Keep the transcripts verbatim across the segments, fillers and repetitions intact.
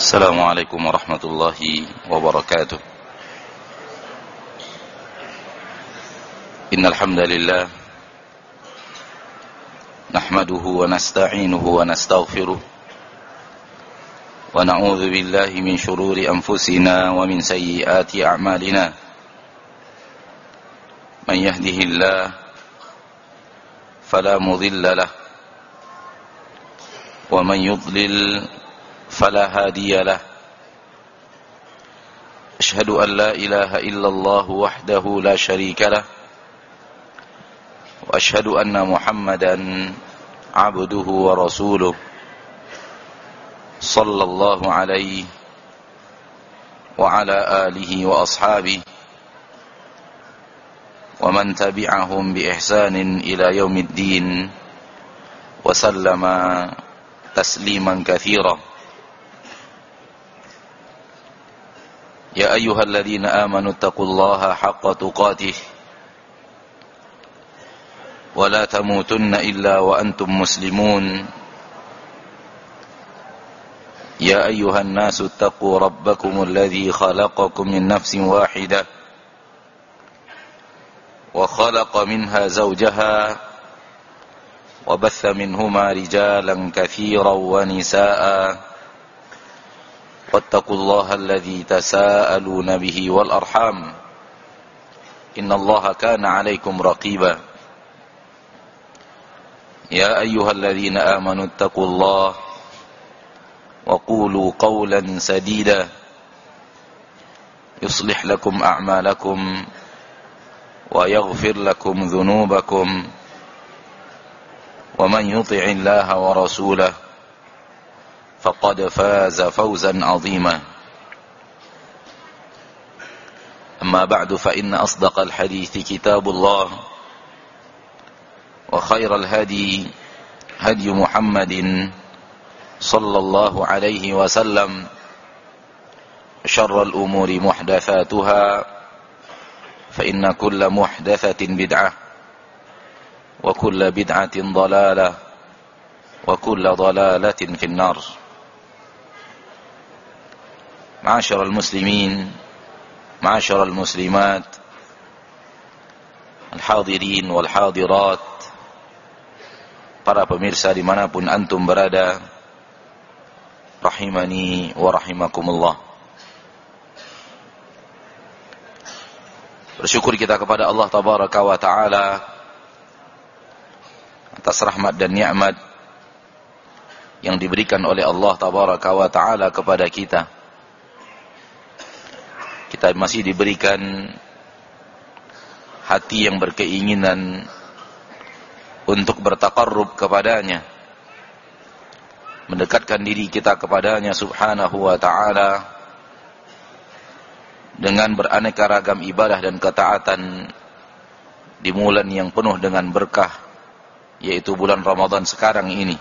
السلام عليكم ورحمة الله وبركاته. إن الحمد لله نحمده ونستعينه ونستغفره ونعوذ بالله من شرور أنفسنا ومن سيئات أعمالنا. من يهده الله فلا مضل له ومن يضلل فلا هادي له. أشهد أن لا إله إلا الله وحده لا شريك له وأشهد أن محمدا عبده ورسوله صلى الله عليه وعلى آله وأصحابه ومن تبعهم بإحسان إلى يوم الدين وسلم تسليما كثيرا. يا أيها الذين آمنوا اتقوا الله حق تقاته ولا تموتن إلا وأنتم مسلمون. يا أيها الناس اتقوا ربكم الذي خلقكم من نفس واحدة وخلق منها زوجها وبث منهما رجالا كثيرا ونساء واتقوا الله الذي تساءلون به والأرحام إن الله كان عليكم رقيبا. يا أيها الذين آمنوا اتقوا الله وقولوا قولا سديدا يصلح لكم أعمالكم ويغفر لكم ذنوبكم ومن يطع الله ورسوله فقد فاز فوزا عظيما. أما بعد فإن أصدق الحديث كتاب الله وخير الهدي هدي محمد صلى الله عليه وسلم شر الأمور محدثاتها فإن كل محدثة بدعة وكل بدعة ضلالة وكل ضلالة في النار. Ma'asyiral muslimin, ma'asyiral muslimat, al-hadirin wal hadirat, para pemirsa dimanapun antum berada, rahimani wa rahimakumullah. Bersyukur kita kepada Allah tabaraka wa ta'ala atas rahmat dan nikmat yang diberikan oleh Allah tabaraka wa ta'ala kepada kita. Kita masih diberikan hati yang berkeinginan untuk bertaqarrub kepadanya, mendekatkan diri kita kepadanya subhanahu wa ta'ala dengan beraneka ragam ibadah dan ketaatan di bulan yang penuh dengan berkah, yaitu bulan Ramadan sekarang ini.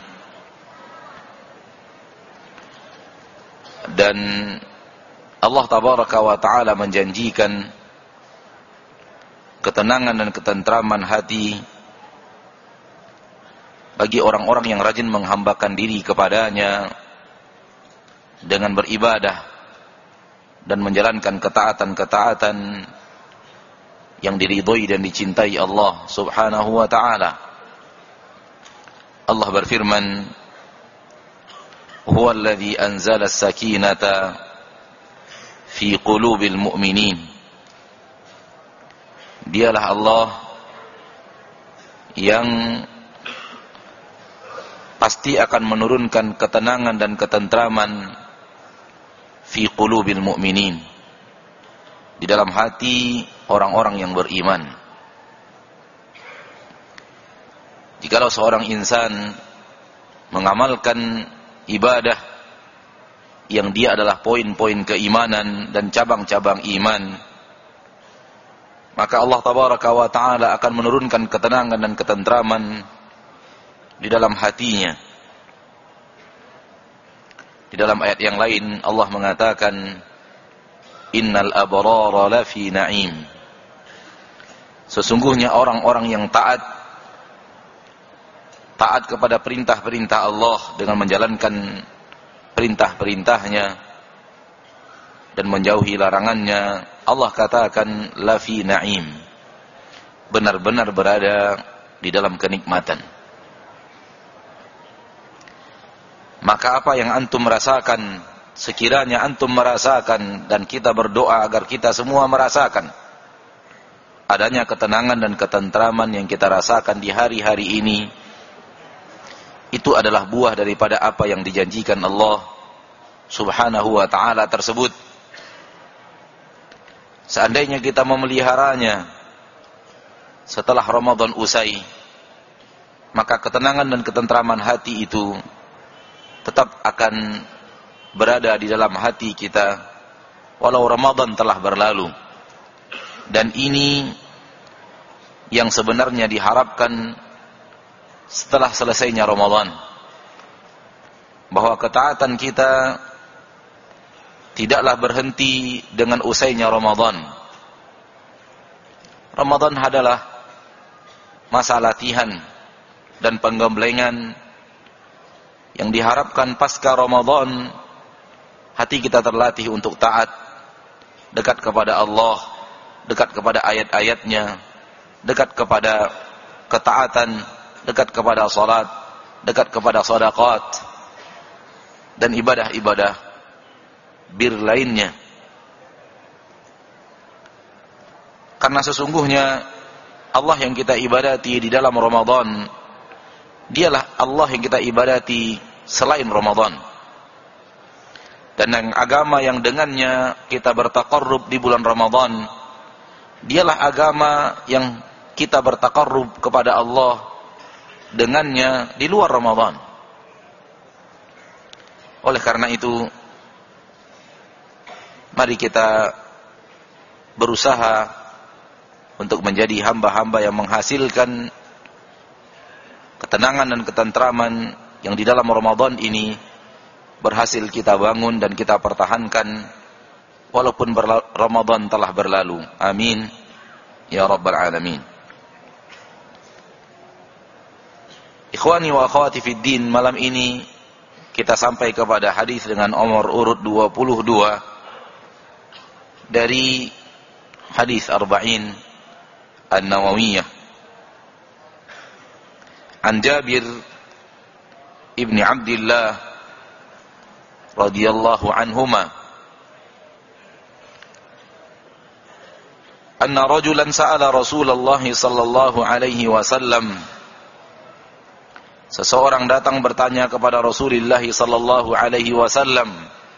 Dan Allah tabaraka wa ta'ala menjanjikan ketenangan dan ketentraman hati bagi orang-orang yang rajin menghambakan diri kepadanya dengan beribadah dan menjalankan ketaatan-ketaatan yang diridhoi dan dicintai Allah subhanahu wa ta'ala. Allah berfirman, huwa alladhi anzala as-sakinata fi qulubil mu'minin. Dialah Allah yang pasti akan menurunkan ketenangan dan ketentraman fi qulubil mu'minin, di dalam hati orang-orang yang beriman. Jikalau seorang insan mengamalkan ibadah yang dia adalah poin-poin keimanan dan cabang-cabang iman, maka Allah tabaraka wa ta'ala akan menurunkan ketenangan dan ketentraman di dalam hatinya. Di dalam ayat yang lain Allah mengatakan, innal abrara lafi na'im. Sesungguhnya orang-orang yang taat taat kepada perintah-perintah Allah dengan menjalankan perintah-perintahnya, dan menjauhi larangannya, Allah katakan lafi na'im, benar-benar berada di dalam kenikmatan. Maka apa yang antum merasakan, sekiranya antum merasakan dan kita berdoa agar kita semua merasakan adanya ketenangan dan ketentraman yang kita rasakan di hari-hari ini, itu adalah buah daripada apa yang dijanjikan Allah Subhanahu wa ta'ala tersebut. Seandainya kita memeliharanya setelah Ramadan usai, maka ketenangan dan ketentraman hati itu tetap akan berada di dalam hati kita walau Ramadan telah berlalu. Dan ini yang sebenarnya diharapkan setelah selesainya Ramadan, bahwa ketaatan kita tidaklah berhenti dengan usainya Ramadan. Ramadan adalah masa latihan dan penggemblengan yang diharapkan pasca Ramadan hati kita terlatih untuk taat, dekat kepada Allah, dekat kepada ayat-ayatnya, dekat kepada ketaatan, dekat kepada salat, dekat kepada sedekah dan ibadah-ibadah bir lainnya. Karena sesungguhnya Allah yang kita ibadati di dalam Ramadan, dialah Allah yang kita ibadati selain Ramadan. Dan yang agama yang dengannya kita bertaqarrub di bulan Ramadan, dialah agama yang kita bertaqarrub kepada Allah dengannya di luar Ramadan. Oleh karena itu, mari kita berusaha untuk menjadi hamba-hamba yang menghasilkan ketenangan dan ketentraman yang di dalam Ramadan ini berhasil kita bangun dan kita pertahankan walaupun Ramadan telah berlalu. Amin ya rabbal alamin. Ikhwani wa akhwati fid din, malam ini kita sampai kepada hadis dengan nomor urut dua puluh dua dari hadis Arba'in An-Nawawiyah. An Jabir ibni Abdillah radhiyallahu anhuma anna rajulan sa'ala Rasulullah sallallahu alaihi wasallam, seseorang datang bertanya kepada Rasulullah sallallahu alaihi wasallam,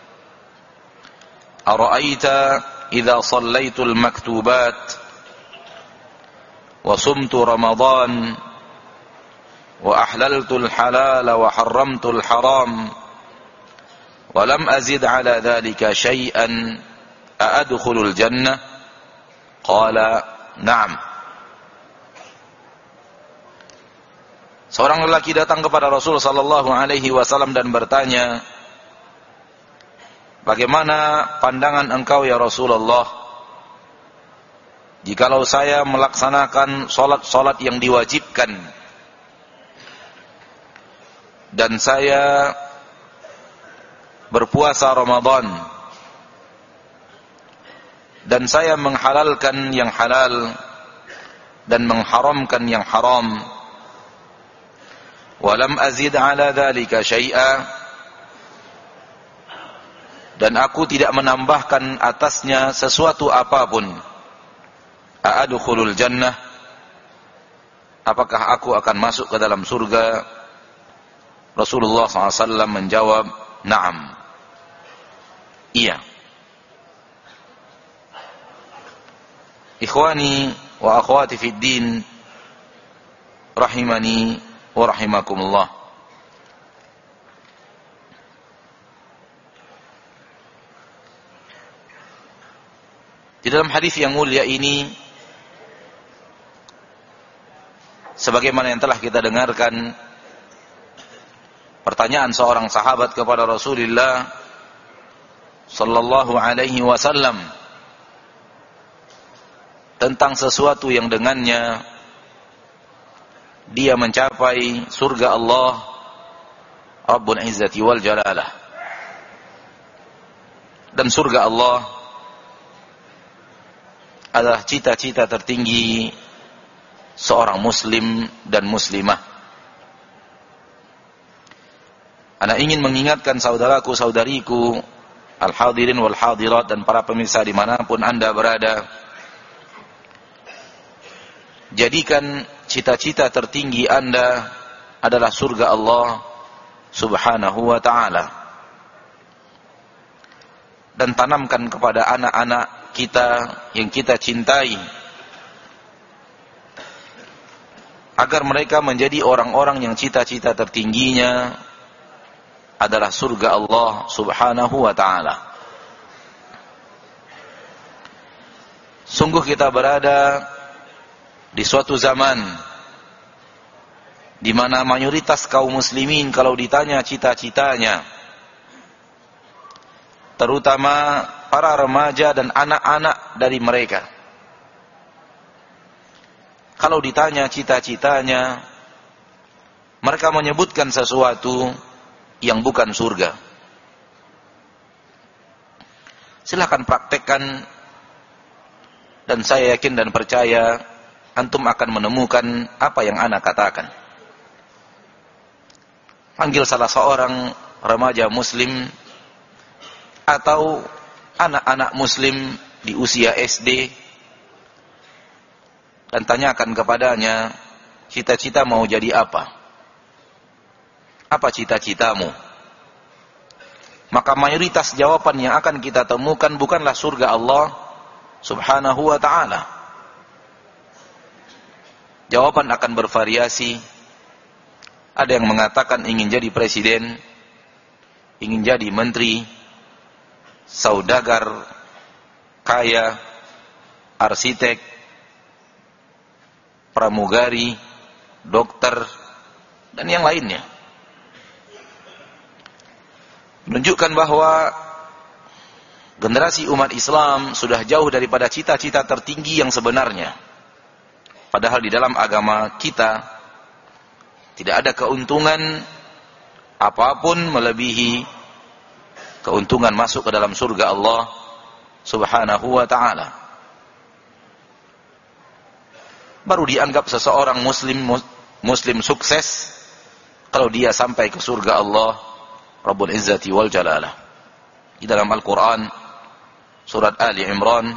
ara'aita idza shallaitul maktubat wa sumtu ramadan wa ahlaltul halal wa harramtul haram wa lam azid ala dhalika syai'an a'adkhulul jannah? Qala na'am. Seorang lelaki datang kepada Rasul sallallahu alaihi wasallam dan bertanya, bagaimana pandangan engkau ya Rasulullah, jikalau saya melaksanakan salat-salat yang diwajibkan dan saya berpuasa Ramadan dan saya menghalalkan yang halal dan mengharamkan yang haram, walam azid ala dhalika syai'a, dan aku tidak menambahkan atasnya sesuatu apapun, a'adkhulul jannah, apakah aku akan masuk ke dalam surga? Rasulullah sallallahu alaihi wasallam menjawab, na'am, iya. Ikhwani wa akhwati fid din, rahimani wa rahimakumullah. Di dalam hadis yang mulia ini, sebagaimana yang telah kita dengarkan, pertanyaan seorang sahabat kepada Rasulullah sallallahu alaihi wasallam tentang sesuatu yang dengannya dia mencapai surga Allah Rabbul Izzati wal Jalalah. Dan surga Allah adalah cita-cita tertinggi seorang muslim dan muslimah. Ana ingin mengingatkan saudaraku, saudariku, al-hadirin wal hadirat dan para pemirsa dimanapun Anda berada, jadikan cita-cita tertinggi Anda adalah surga Allah subhanahu wa ta'ala. Dan tanamkan kepada anak-anak kita yang kita cintai, agar mereka menjadi orang-orang yang cita-cita tertingginya adalah surga Allah subhanahu wa ta'ala. Sungguh kita berada di suatu zaman di mana mayoritas kaum muslimin kalau ditanya cita-citanya, terutama para remaja dan anak-anak dari mereka, kalau ditanya cita-citanya, mereka menyebutkan sesuatu yang bukan surga. Silakan praktekkan, dan saya yakin dan percaya antum akan menemukan apa yang ana katakan. Panggil salah seorang remaja muslim atau anak-anak muslim di usia S D dan tanyakan kepadanya, cita-cita mau jadi apa? Apa cita-citamu? Maka mayoritas jawaban yang akan kita temukan bukanlah surga Allah subhanahu wa ta'ala. Jawaban akan bervariasi. Ada yang mengatakan ingin jadi presiden, ingin jadi menteri, saudagar, kaya, arsitek, pramugari, dokter, dan yang lainnya. Menunjukkan bahwa generasi umat Islam sudah jauh daripada cita-cita tertinggi yang sebenarnya. Padahal di dalam agama kita tidak ada keuntungan apapun melebihi keuntungan masuk ke dalam surga Allah subhanahu wa ta'ala. Baru dianggap seseorang muslim muslim sukses kalau dia sampai ke surga Allah Rabbul Izzati wal Jalalah. Di dalam Al-Quran surat Ali Imran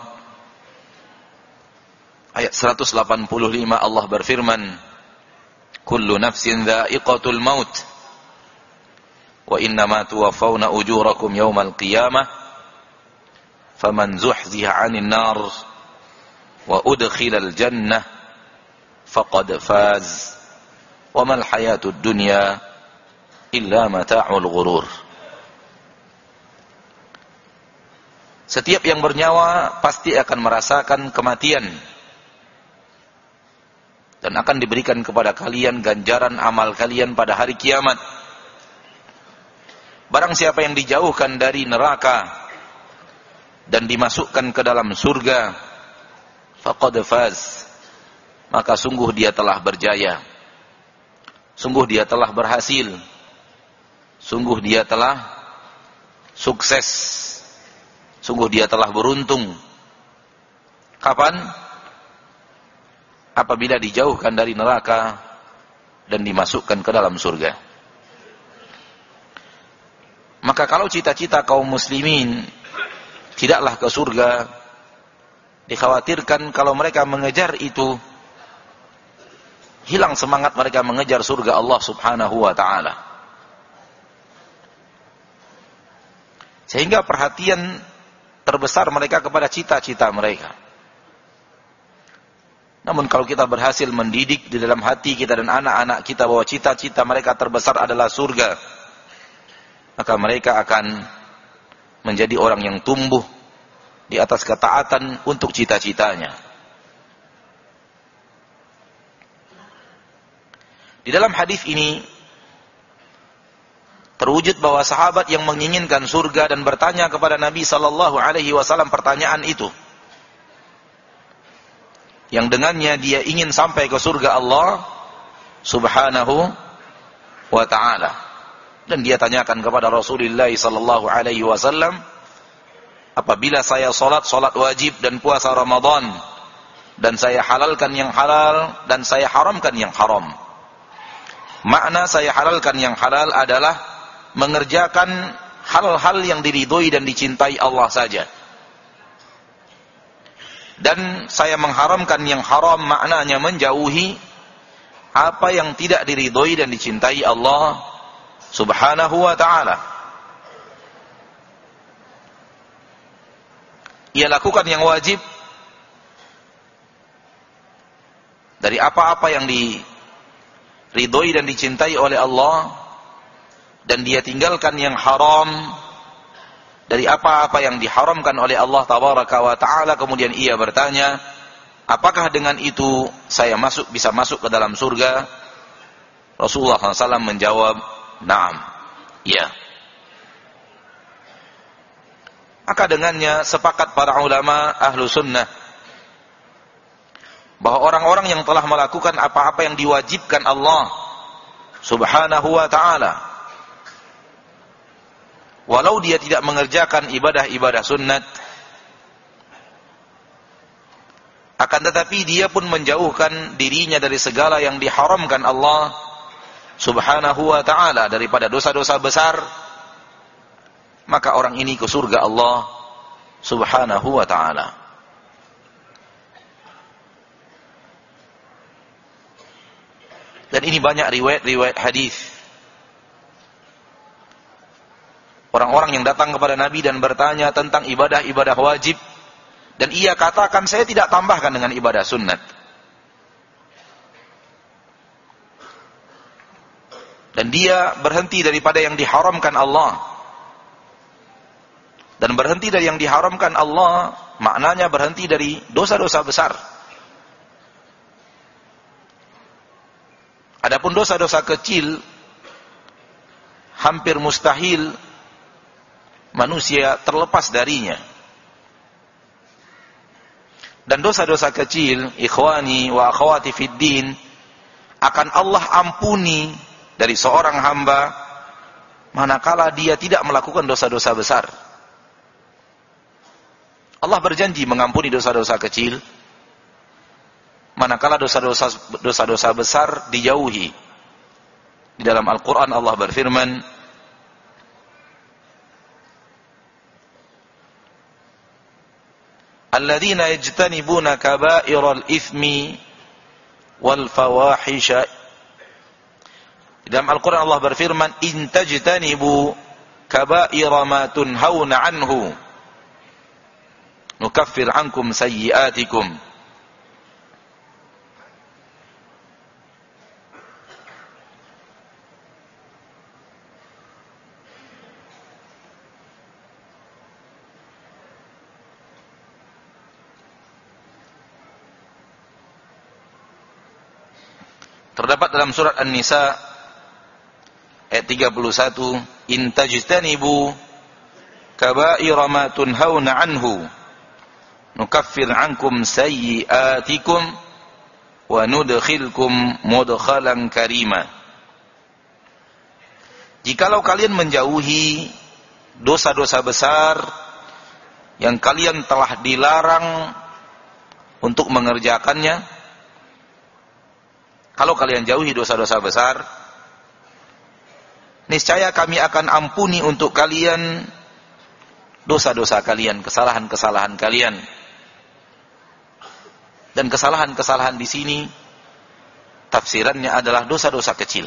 ayat seratus delapan puluh lima Allah berfirman, kullu nafsin dha'iqatul maut wa innama tuwaffawna ujurakum yawmal qiyamah faman zuhziha 'anil nar wa udkhilal jannah faqad faz wa mal hayatud dunya illa mata'ul ghurur. Setiap yang bernyawa pasti akan merasakan kematian dan akan diberikan kepada kalian ganjaran amal kalian pada hari kiamat. Barang siapa yang dijauhkan dari neraka dan dimasukkan ke dalam surga, faqad faz, maka sungguh dia telah berjaya, sungguh dia telah berhasil, sungguh dia telah sukses, sungguh dia telah beruntung. Kapan? Apabila dijauhkan dari neraka dan dimasukkan ke dalam surga. Maka kalau cita-cita kaum muslimin tidaklah ke surga, dikhawatirkan kalau mereka mengejar itu, hilang semangat mereka mengejar surga Allah subhanahu wa ta'ala. Sehingga perhatian terbesar mereka kepada cita-cita mereka. Namun kalau kita berhasil mendidik di dalam hati kita dan anak-anak kita bahwa cita-cita mereka terbesar adalah surga, maka mereka akan menjadi orang yang tumbuh di atas ketaatan untuk cita-citanya. Di dalam hadis ini terwujud bahwa sahabat yang menginginkan surga dan bertanya kepada Nabi sallallahu alaihi wasallam pertanyaan itu, yang dengannya dia ingin sampai ke surga Allah subhanahu wa ta'ala. Dan dia tanyakan kepada Rasulullah sallallahu alaihi wasallam, apabila saya salat salat wajib dan puasa Ramadan, dan saya halalkan yang halal dan saya haramkan yang haram. Makna saya halalkan yang halal adalah mengerjakan hal-hal yang diridhoi dan dicintai Allah saja. Dan saya mengharamkan yang haram, maknanya menjauhi apa yang tidak diridhoi dan dicintai Allah Subhanahu wa ta'ala. Ia lakukan yang wajib dari apa-apa yang diridhoi dan dicintai oleh Allah, dan dia tinggalkan yang haram dari apa-apa yang diharamkan oleh Allah Tabaraka wa ta'ala. Kemudian ia bertanya, apakah dengan itu saya masuk bisa masuk ke dalam surga? Rasulullah shallallahu alaihi wasallam menjawab, na'am, ya. Maka dengannya sepakat para ulama ahlu sunnah bahwa orang-orang yang telah melakukan apa-apa yang diwajibkan Allah Subhanahu wa ta'ala, walau dia tidak mengerjakan ibadah-ibadah sunnat, akan tetapi dia pun menjauhkan dirinya dari segala yang diharamkan Allah Subhanahu wa ta'ala daripada dosa-dosa besar, maka orang ini ke surga Allah Subhanahu wa ta'ala. Dan ini banyak riwayat-riwayat hadis. Orang-orang yang datang kepada Nabi dan bertanya tentang ibadah-ibadah wajib, dan ia katakan, saya tidak tambahkan dengan ibadah sunnat. Dan dia berhenti daripada yang diharamkan Allah. Dan berhenti dari yang diharamkan Allah, maknanya berhenti dari dosa-dosa besar. Adapun dosa-dosa kecil, hampir mustahil manusia terlepas darinya. Dan dosa-dosa kecil, ikhwani wa akhwati fid din, akan Allah ampuni dari seorang hamba manakala dia tidak melakukan dosa-dosa besar. Allah berjanji mengampuni dosa-dosa kecil manakala dosa-dosa dosa-dosa besar dijauhi. Di dalam Al-Qur'an Allah berfirman, alladzina yajtanibuna kaba'iral itsmi wal fawahisha. Di dalam Al-Qur'an Allah berfirman, in tajtanibu kaba'ira ma tunhauna anhu nukaffir ankum sayyi'atikum. Terdapat dalam surat An-Nisa ayat tiga puluh satu, in tajtanibu kaba'ira ma tunhauna anhu nukaffir ankum sayyi'atikum wa nudkhilkum mudkhalan karima. Jikalau kalian menjauhi dosa-dosa besar yang kalian telah dilarang untuk mengerjakannya, kalau kalian jauhi dosa-dosa besar, niscaya kami akan ampuni untuk kalian dosa-dosa kalian, kesalahan-kesalahan kalian. Dan kesalahan-kesalahan di sini tafsirannya adalah dosa-dosa kecil.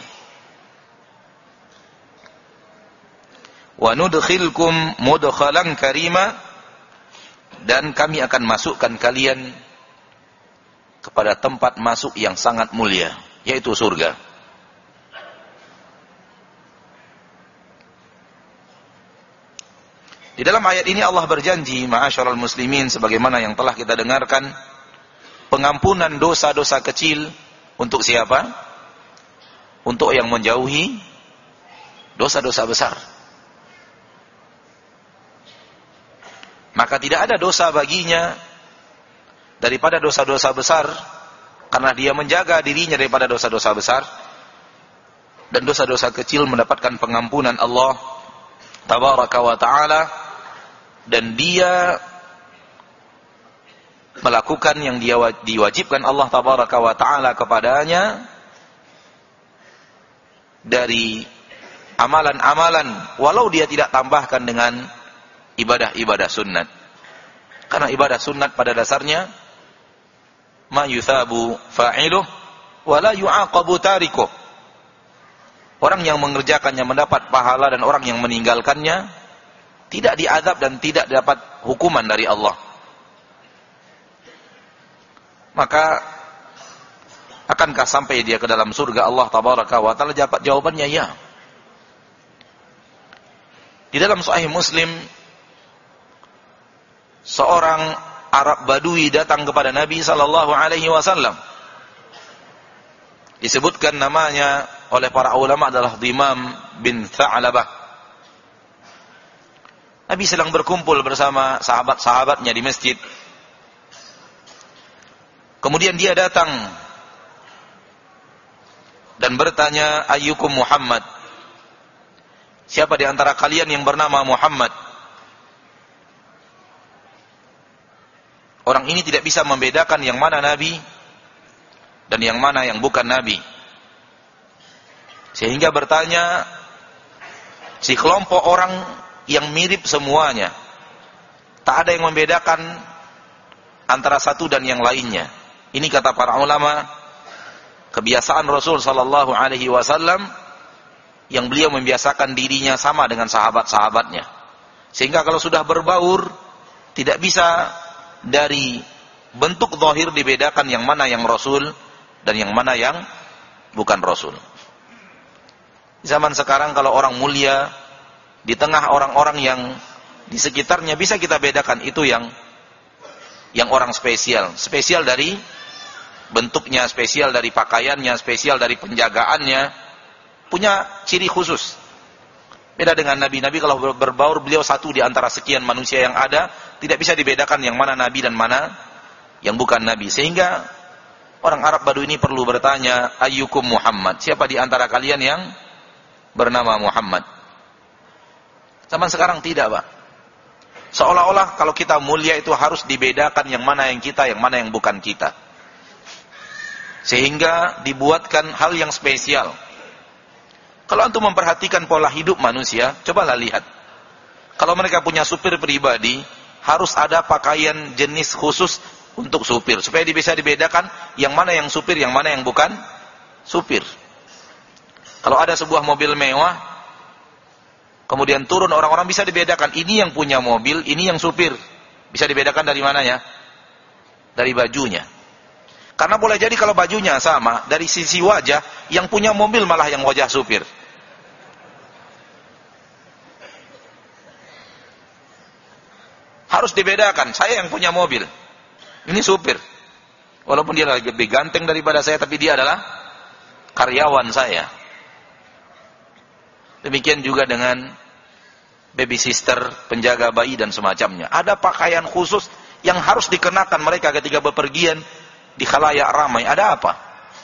Wa nudkhilkum mudkhalan karima, dan kami akan masukkan kalian kepada tempat masuk yang sangat mulia, yaitu surga. Di dalam ayat ini Allah berjanji, ma'asyiral muslimin, sebagaimana yang telah kita dengarkan, pengampunan dosa-dosa kecil untuk siapa? Untuk yang menjauhi dosa-dosa besar. Maka tidak ada dosa baginya daripada dosa-dosa besar, karena dia menjaga dirinya daripada dosa-dosa besar, dan dosa-dosa kecil mendapatkan pengampunan Allah Tabaraka wa ta'ala dan dia melakukan yang dia diwajibkan Allah tabaraka wa taala kepadanya dari amalan-amalan, walau dia tidak tambahkan dengan ibadah-ibadah sunnat. Karena ibadah sunnat pada dasarnya ma yuthabu fa'iluh wa la yu'aqabu tarikuh. Orang yang mengerjakannya mendapat pahala dan orang yang meninggalkannya tidak diazab dan tidak dapat hukuman dari Allah. Maka akankah sampai dia ke dalam surga Allah tabaraka wa taala? Jawabannya ya. Di dalam Sahih Muslim, seorang Arab Badui datang kepada Nabi sallallahu alaihi wasallam. Disebutkan namanya oleh para ulama adalah Dhimam bin Tha'labah. Nabi sedang berkumpul bersama sahabat-sahabatnya di masjid. Kemudian dia datang dan bertanya, ayyukum Muhammad? Siapa di antara kalian yang bernama Muhammad? Orang ini tidak bisa membedakan yang mana Nabi dan yang mana yang bukan Nabi. Sehingga bertanya si kelompok orang yang mirip semuanya. Tak ada yang membedakan antara satu dan yang lainnya. Ini kata para ulama, kebiasaan Rasul sallallahu alaihi wasallam yang beliau membiasakan dirinya sama dengan sahabat-sahabatnya. Sehingga kalau sudah berbaur, tidak bisa dari bentuk zahir dibedakan yang mana yang Rasul dan yang mana yang bukan Rasul. Zaman sekarang kalau orang mulia di tengah orang-orang yang di sekitarnya bisa kita bedakan itu yang yang orang spesial, spesial dari bentuknya, spesial dari pakaiannya, spesial dari penjagaannya, punya ciri khusus. Beda dengan Nabi. Nabi kalau berbaur, beliau satu di antara sekian manusia yang ada, tidak bisa dibedakan yang mana Nabi dan mana yang bukan Nabi. Sehingga orang Arab Badui ini perlu bertanya, ayyukum Muhammad? Siapa di antara kalian yang bernama Muhammad? Zaman sekarang tidak, Pak. Seolah-olah kalau kita mulia itu harus dibedakan yang mana yang kita, yang mana yang bukan kita. Sehingga dibuatkan hal yang spesial. Kalau antum memperhatikan pola hidup manusia, cobalah lihat. Kalau mereka punya supir pribadi, harus ada pakaian jenis khusus untuk supir, supaya bisa dibedakan yang mana yang supir, yang mana yang bukan supir. Kalau ada sebuah mobil mewah, kemudian turun orang-orang bisa dibedakan, ini yang punya mobil, ini yang supir. Bisa dibedakan dari mananya? Dari bajunya. Karena boleh jadi kalau bajunya sama, dari sisi wajah, yang punya mobil malah yang wajah supir. Harus dibedakan, saya yang punya mobil, ini supir. Walaupun dia lebih ganteng daripada saya, tapi dia adalah karyawan saya. Demikian juga dengan baby sister, penjaga bayi dan semacamnya. Ada pakaian khusus yang harus dikenakan mereka ketika bepergian di khalayak ramai. Ada apa?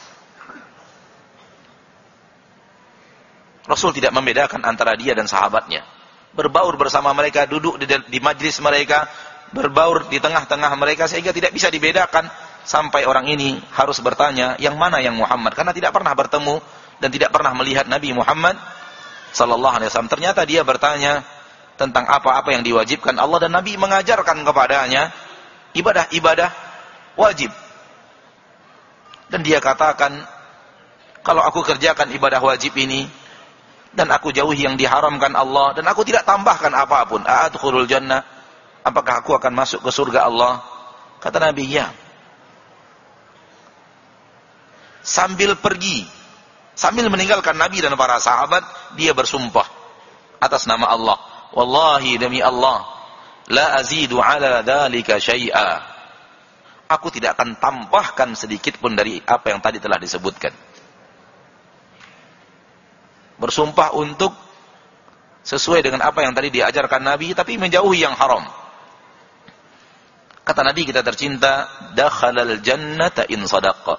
Rasul tidak membedakan antara dia dan sahabatnya. Berbaur bersama mereka, duduk di, di majlis mereka, berbaur di tengah-tengah mereka, sehingga tidak bisa dibedakan. Sampai orang ini harus bertanya, yang mana yang Muhammad? Karena tidak pernah bertemu dan tidak pernah melihat Nabi Muhammad sallallahu alaihi wasallam. Ternyata dia bertanya tentang apa-apa yang diwajibkan Allah, dan Nabi mengajarkan kepadanya ibadah-ibadah wajib. Dan dia katakan, kalau aku kerjakan ibadah wajib ini dan aku jauhi yang diharamkan Allah, dan aku tidak tambahkan apapun, a'adkhulul jannah, apakah aku akan masuk ke surga Allah? Kata Nabi, ya. Sambil pergi, sambil meninggalkan Nabi dan para sahabat, dia bersumpah atas nama Allah, wallahi demi Allah, la azidu ala dhalika syai'a, aku tidak akan tambahkan sedikit pun dari apa yang tadi telah disebutkan. Bersumpah untuk sesuai dengan apa yang tadi diajarkan Nabi, tapi menjauhi yang haram. Kata Nabi kita tercinta, dakhalal jannata in sadaqa,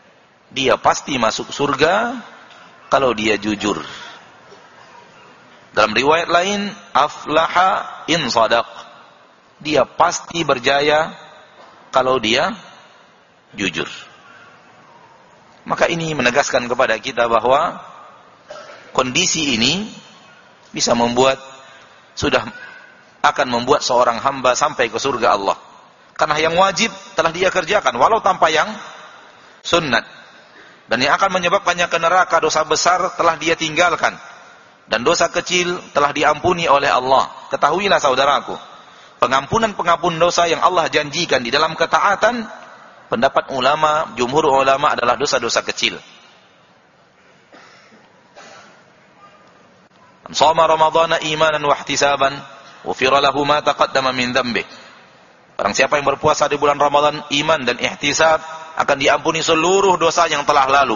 dia pasti masuk surga kalau dia jujur. Dalam riwayat lain, aflaha in sadaq. Dia pasti berjaya kalau dia jujur. Maka ini menegaskan kepada kita bahwa kondisi ini bisa membuat, sudah akan membuat seorang hamba sampai ke surga Allah. Karena yang wajib telah dia kerjakan, walau tanpa yang sunnat. Dan yang akan menyebabkannya ke neraka, dosa besar, telah dia tinggalkan. Dan dosa kecil telah diampuni oleh Allah. Ketahuilah saudaraku, pengampunan-pengampunan dosa yang Allah janjikan di dalam ketaatan, pendapat ulama, jumhur ulama adalah dosa-dosa kecil. Shoma Ramadhana imanan wa ihtisaban, ghufira lahu ma taqaddama min dhanbi. Barang siapa yang berpuasa di bulan Ramadan iman dan ihtisab, akan diampuni seluruh dosa yang telah lalu.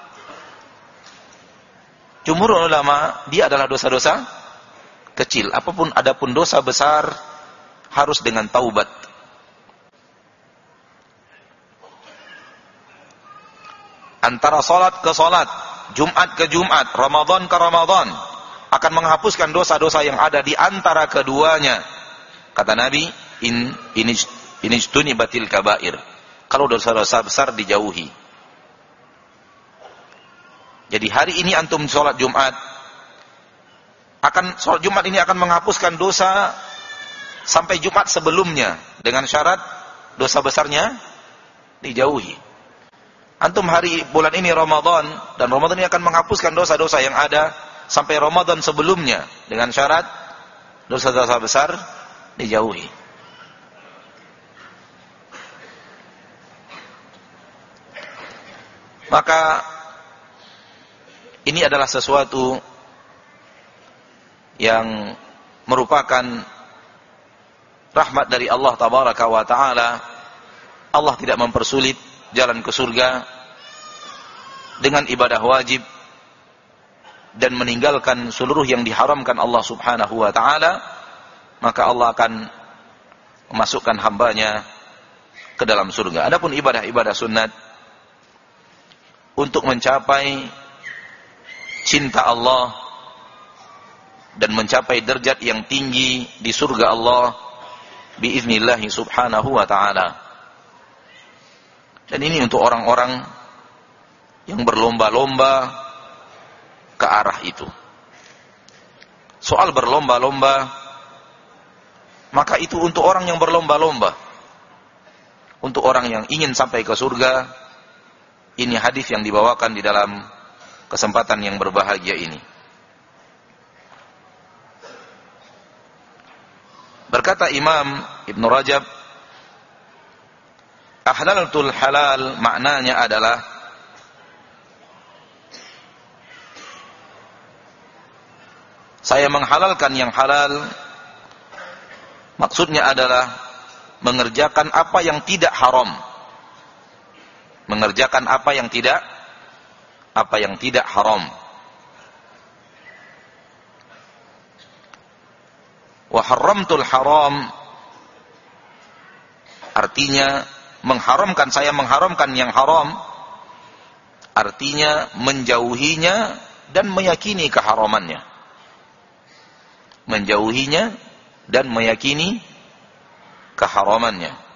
Jumhur ulama, dia adalah dosa-dosa kecil. Apapun, adapun dosa besar harus dengan taubat. Antara salat ke salat, Jumat ke Jumat, Ramadan ke Ramadan, akan menghapuskan dosa-dosa yang ada di antara keduanya. Kata Nabi, in ini ini batil kabair. Kalau dosa-dosa besar dijauhi. Jadi hari ini antum sholat Jumat, akan sholat Jumat ini akan menghapuskan dosa sampai Jumat sebelumnya, dengan syarat dosa besarnya dijauhi. Antum hari bulan ini Ramadan, dan Ramadan ini akan menghapuskan dosa-dosa yang ada sampai Ramadan sebelumnya, dengan syarat dosa-dosa besar dijauhi. Maka ini adalah sesuatu yang merupakan rahmat dari Allah tabaraka wa ta'ala. Allah tidak mempersulit jalan ke surga dengan ibadah wajib dan meninggalkan seluruh yang diharamkan Allah subhanahu wa ta'ala. Maka Allah akan memasukkan hambanya ke dalam surga. Adapun ibadah-ibadah sunat, untuk mencapai cinta Allah dan mencapai derajat yang tinggi di surga Allah biiznillah subhanahu wa ta'ala. Dan ini untuk orang-orang yang berlomba-lomba ke arah itu. Soal berlomba-lomba, maka itu untuk orang yang berlomba-lomba. Untuk orang yang ingin sampai ke surga, ini hadis yang dibawakan di dalam kesempatan yang berbahagia ini. Berkata Imam Ibn Rajab, ahlaltul halal maknanya adalah saya menghalalkan yang halal, maksudnya adalah mengerjakan apa yang tidak haram. Mengerjakan apa yang tidak apa yang tidak haram. Wa haramtul haram artinya mengharamkan, saya mengharamkan yang haram, artinya menjauhinya dan meyakini keharamannya. Menjauhinya dan meyakini keharamannya.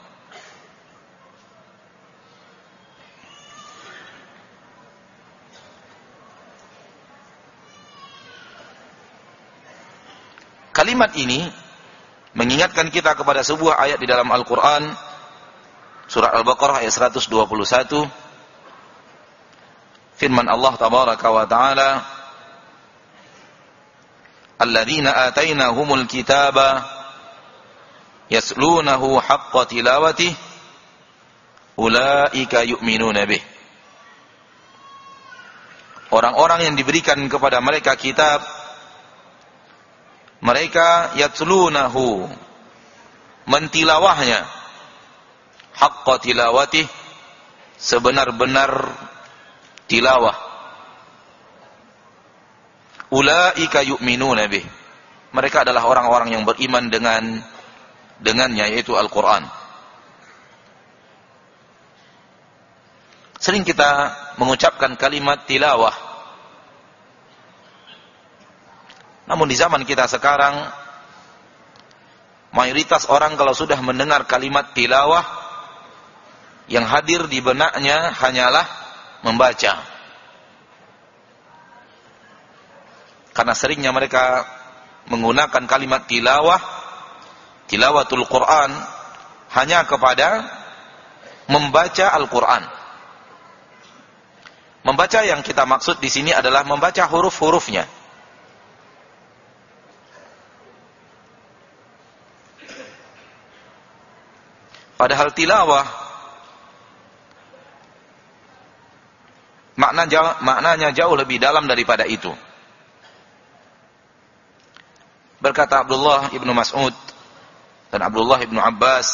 Kalimat ini mengingatkan kita kepada sebuah ayat di dalam Al-Quran, surah Al-Baqarah ayat seratus dua puluh satu. Firman Allah tabaraka wa ta'ala, alladzina atainahumul kitaba yaslunahu haqqa tilawatih ulaika yu'minuna bih. Orang-orang yang diberikan kepada mereka kitab, mereka yatlunahu, mentilawahnya, haqqa tilawatih, sebenar-benar tilawah. Ulaika yu'minuna bih, mereka adalah orang-orang yang beriman dengan dengannya, yaitu Al-Quran. Sering kita mengucapkan kalimat tilawah. Namun di zaman kita sekarang, mayoritas orang kalau sudah mendengar kalimat tilawah, yang hadir di benaknya hanyalah membaca. Karena seringnya mereka menggunakan kalimat tilawah, tilawatul Quran, hanya kepada membaca Al-Quran. Membaca yang kita maksud di sini adalah membaca huruf-hurufnya. Padahal tilawah makna jauh, maknanya jauh lebih dalam daripada itu. Berkata Abdullah ibnu Mas'ud dan Abdullah ibnu Abbas,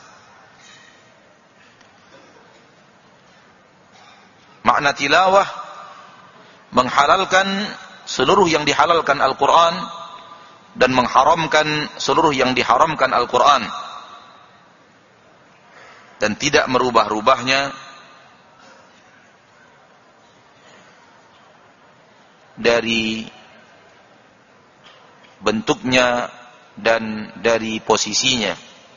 makna tilawah menghalalkan seluruh yang dihalalkan Al-Quran dan mengharamkan seluruh yang diharamkan Al-Quran, dan tidak merubah-rubahnya dari bentuknya dan dari posisinya.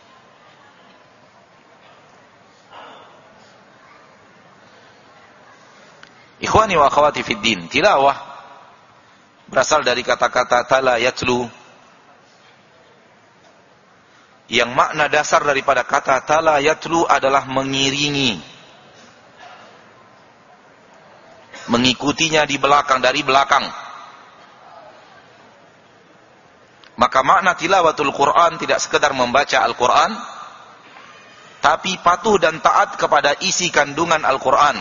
Ikhwani wa akhwati fid din, tilawah berasal dari kata-kata tala yatlu, yang makna dasar daripada kata tala yatlu adalah mengiringi, mengikutinya di belakang, dari belakang. Maka makna tilawatul Quran tidak sekedar membaca Al-Quran, tapi patuh dan taat kepada isi kandungan Al-Quran.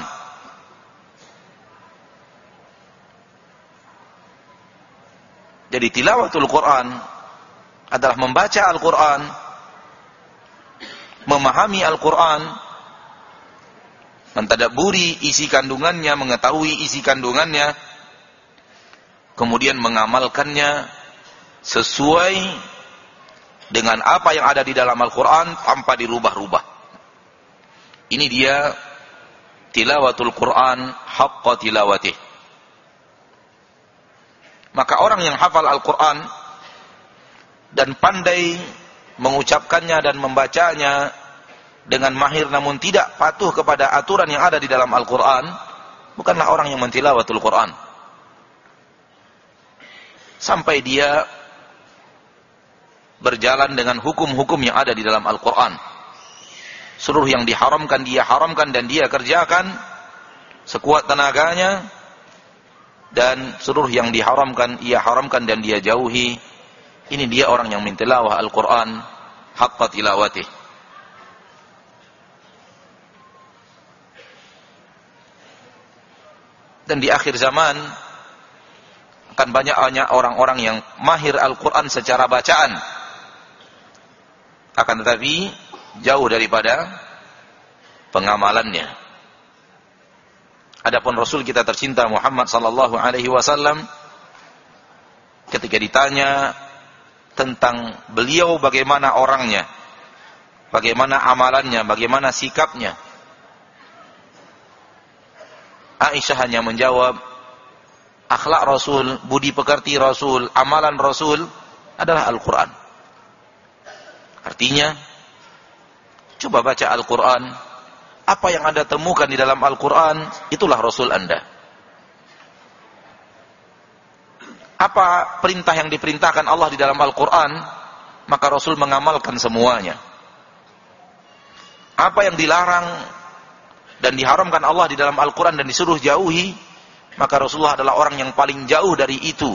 Jadi tilawatul Quran adalah membaca Al-Quran, memahami Al-Quran, mentadabburi isi kandungannya, mengetahui isi kandungannya, kemudian mengamalkannya sesuai dengan apa yang ada di dalam Al-Quran tanpa dirubah-rubah. Ini dia tilawatul Quran haqqa tilawatih. Maka orang yang hafal Al-Quran dan pandai mengucapkannya dan membacanya dengan mahir, namun tidak patuh kepada aturan yang ada di dalam Al-Quran, bukanlah orang yang mentilawatul Quran. Sampai dia berjalan dengan hukum-hukum yang ada di dalam Al-Quran. Seluruh yang diharamkan dia haramkan dan dia kerjakan sekuat tenaganya, dan seluruh yang diharamkan ia haramkan dan dia jauhi. Ini dia orang yang mentilawah Al-Quran haqqa tilawatih. Dan di akhir zaman akan banyak orang-orang yang mahir Al-Quran secara bacaan, akan tetapi jauh daripada pengamalannya. Adapun Rasul kita tercinta Muhammad sallallahu alaihi wasallam, ketika ditanya tentang beliau bagaimana orangnya, bagaimana amalannya, bagaimana sikapnya, Aisyah hanya menjawab, akhlak Rasul, budi pekerti Rasul, amalan Rasul adalah Al-Quran. Artinya, coba baca Al-Quran, apa yang Anda temukan di dalam Al-Quran, itulah Rasul Anda. Apa perintah yang diperintahkan Allah di dalam Al-Quran, maka Rasul mengamalkan semuanya. Apa yang dilarang dan diharamkan Allah di dalam Al-Quran dan disuruh jauhi, maka Rasulullah adalah orang yang paling jauh dari itu.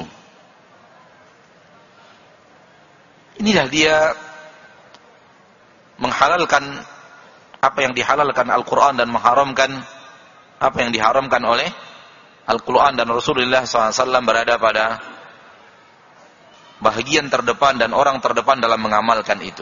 Inilah dia menghalalkan apa yang dihalalkan Al-Quran dan mengharamkan apa yang diharamkan oleh Al-Quran, dan Rasulullah shallallahu alaihi wasallam berada pada bahagian terdepan dan orang terdepan dalam mengamalkan itu.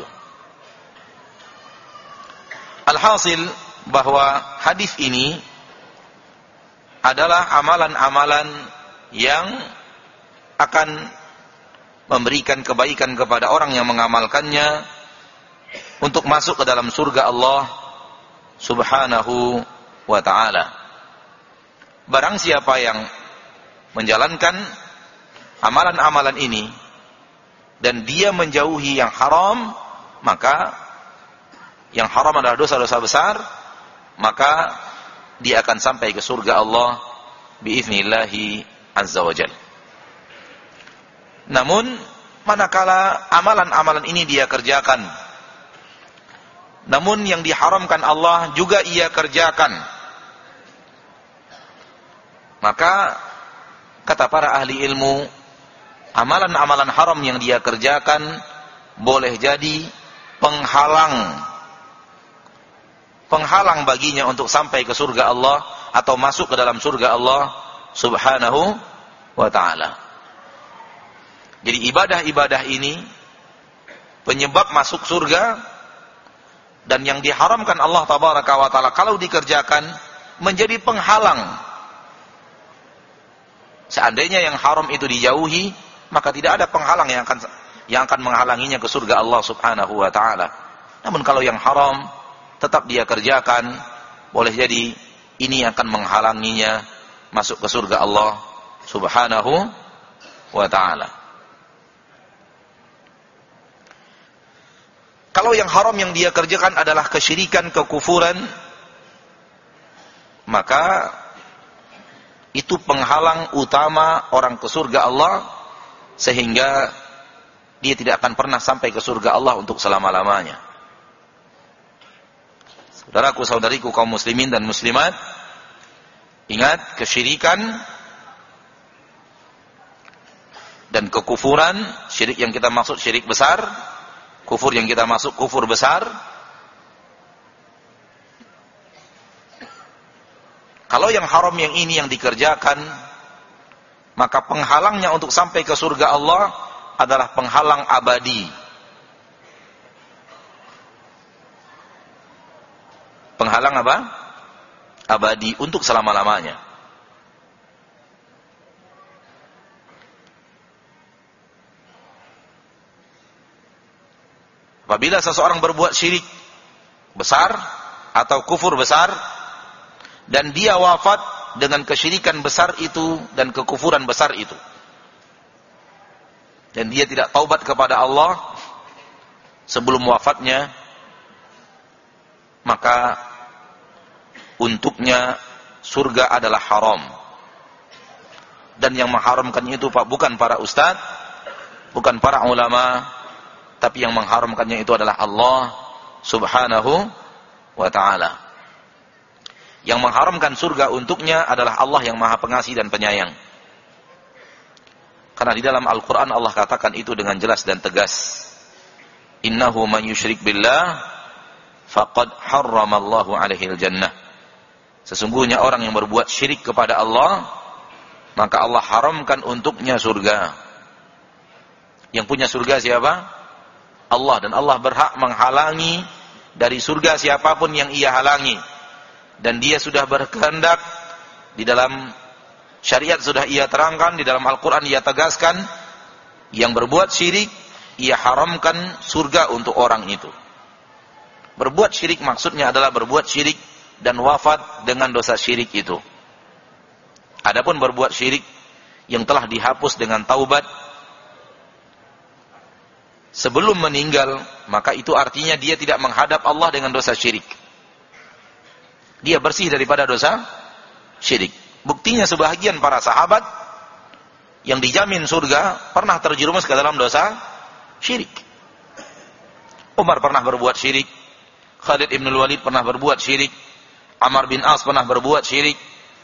Alhasil bahwa hadis ini adalah amalan-amalan yang akan memberikan kebaikan kepada orang yang mengamalkannya untuk masuk ke dalam surga Allah Subhanahu wa ta'ala. Barang siapa yang menjalankan amalan-amalan ini dan dia menjauhi yang haram, maka yang haram adalah dosa-dosa besar, maka dia akan sampai ke surga Allah biiznillahi azza wajalla. Namun manakala amalan-amalan ini dia kerjakan, namun yang diharamkan Allah juga ia kerjakan, maka kata para ahli ilmu, amalan-amalan haram yang dia kerjakan boleh jadi penghalang penghalang baginya untuk sampai ke surga Allah atau masuk ke dalam surga Allah subhanahu wa ta'ala. Jadi ibadah-ibadah ini penyebab masuk surga, dan yang diharamkan Allah tabaraka wa ta'ala kalau dikerjakan menjadi penghalang. Seandainya yang haram itu dijauhi, maka tidak ada penghalang yang akan yang akan menghalanginya ke surga Allah subhanahu wa ta'ala. Namun kalau yang haram tetap dia kerjakan, boleh jadi ini akan menghalanginya masuk ke surga Allah subhanahu wa ta'ala. Kalau yang haram yang dia kerjakan adalah kesyirikan, kekufuran, maka itu penghalang utama orang ke surga Allah, sehingga dia tidak akan pernah sampai ke surga Allah untuk selama-lamanya. Saudaraku, saudariku kaum muslimin dan muslimat, ingat, kesyirikan dan kekufuran, syirik yang kita maksud syirik besar, kufur yang kita masuk kufur besar. Kalau yang haram yang ini yang dikerjakan, maka penghalangnya untuk sampai ke surga Allah adalah penghalang abadi. Penghalang apa? Abadi, untuk selama-lamanya. Apabila seseorang berbuat syirik besar atau kufur besar, dan dia wafat dengan kesyirikan besar itu dan kekufuran besar itu, dan dia tidak taubat kepada Allah sebelum wafatnya, maka untuknya surga adalah haram. Dan yang mengharamkannya itu Pak, bukan para ustadz, bukan para ulama, tapi yang mengharamkannya itu adalah Allah subhanahu wa ta'ala. Yang mengharamkan surga untuknya adalah Allah yang maha pengasih dan penyayang. Karena di dalam Al-Quran Allah katakan itu dengan jelas dan tegas. Innahu man yushrik billah faqad harramallahu alaihil jannah. Sesungguhnya orang yang berbuat syirik kepada Allah, maka Allah haramkan untuknya surga. Yang punya surga siapa? Allah, dan Allah berhak menghalangi dari surga siapapun yang ia halangi. Dan dia sudah berkehendak, di dalam syariat sudah ia terangkan, di dalam Al-Quran ia tegaskan, yang berbuat syirik ia haramkan surga untuk orang itu. Berbuat syirik maksudnya adalah berbuat syirik dan wafat dengan dosa syirik itu. Adapun berbuat syirik yang telah dihapus dengan taubat sebelum meninggal, maka itu artinya dia tidak menghadap Allah dengan dosa syirik. Dia bersih daripada dosa syirik. Buktinya sebahagian para sahabat yang dijamin surga pernah terjerumus ke dalam dosa syirik. Umar pernah berbuat syirik, Khalid ibn Walid pernah berbuat syirik, Amr bin As pernah berbuat syirik,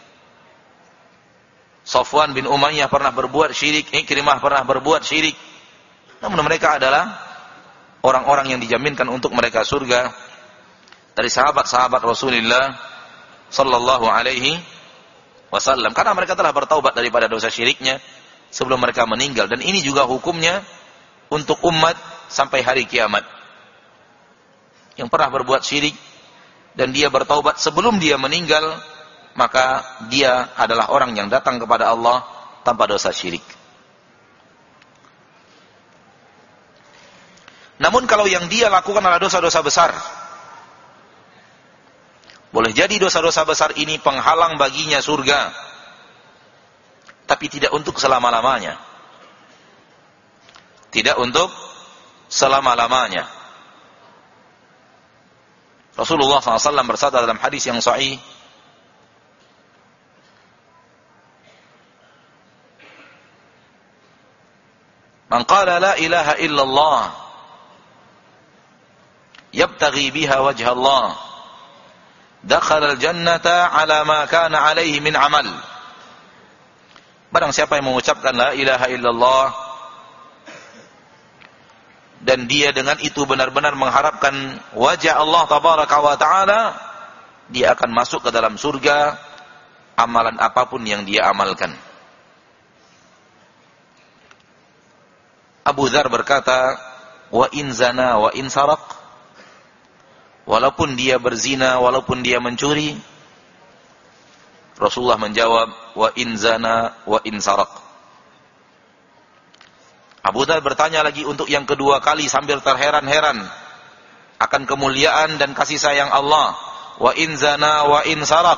Safwan bin Umayyah pernah berbuat syirik, Ikrimah pernah berbuat syirik. Namun mereka adalah orang-orang yang dijaminkan untuk mereka surga dari sahabat-sahabat Rasulullah sallallahu alaihi wasallam, karena mereka telah bertaubat daripada dosa syiriknya sebelum mereka meninggal. Dan ini juga hukumnya untuk umat sampai hari kiamat. Yang pernah berbuat syirik dan dia bertaubat sebelum dia meninggal, maka dia adalah orang yang datang kepada Allah tanpa dosa syirik. Namun kalau yang dia lakukan adalah dosa-dosa besar, boleh jadi dosa-dosa besar ini penghalang baginya surga, tapi tidak untuk selama-lamanya. tidak untuk selama-lamanya. Rasulullah shallallahu alaihi wasallam bersabda dalam hadis yang sahih, "Man qala la ilaha illallah yabtaghi biha wajha Allah, dakhala al-jannata ala ma kana alaihi min amal." Barang siapa yang mengucapkan la ilaha illallah dan dia dengan itu benar-benar mengharapkan wajah Allah tabaraka wa taala, dia akan masuk ke dalam surga amalan apapun yang dia amalkan. Abu Dzar berkata, wa in zana wa in saraq, walaupun dia berzina, walaupun dia mencuri. Rasulullah menjawab, wa in zana wa in saraq. Abu Dzar bertanya lagi untuk yang kedua kali sambil terheran-heran akan kemuliaan dan kasih sayang Allah, wa in zana wa in saraq,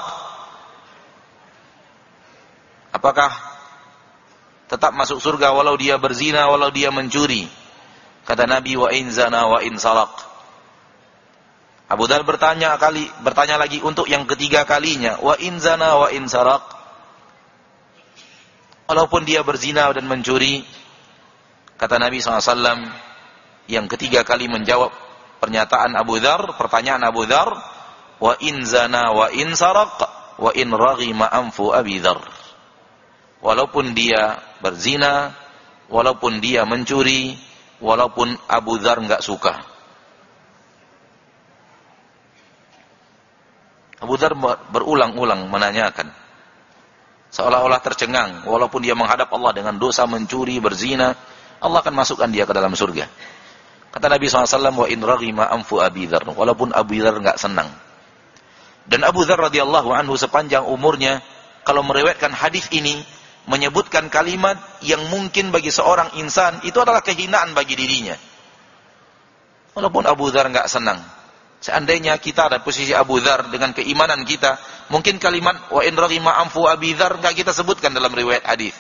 apakah tetap masuk surga walau dia berzina, walau dia mencuri? Kata Nabi, wa in zana wa in saraq. Abu Dzar bertanya kali, bertanya lagi untuk yang ketiga kalinya, wa in zana wa in saraq, walaupun dia berzina dan mencuri. Kata Nabi shallallahu alaihi wasallam yang ketiga kali menjawab pernyataan Abu Dzar, pertanyaan Abu Dzar, wa in zana wa in saraq wa in raghima anfu Abi Dzar. Walaupun dia berzina, walaupun dia mencuri, walaupun Abu Dzar enggak suka. Abu Dzar berulang-ulang menanyakan, seolah-olah tercengang, walaupun dia menghadap Allah dengan dosa mencuri, berzina, Allah akan masukkan dia ke dalam surga. Kata Nabi shallallahu alaihi wasallam, wa in raghima anfu Abi Dzar, walaupun Abu Dzar enggak senang. Dan Abu Dzar radhiyallahu anhu sepanjang umurnya, kalau meriwayatkan hadis ini, menyebutkan kalimat yang mungkin bagi seorang insan itu adalah kehinaan bagi dirinya. Walaupun Abu Dzar enggak senang. Seandainya kita ada posisi Abu Dzar dengan keimanan kita, mungkin kalimat wa in raghima anfu Abi Dzar enggak kita sebutkan dalam riwayat hadis.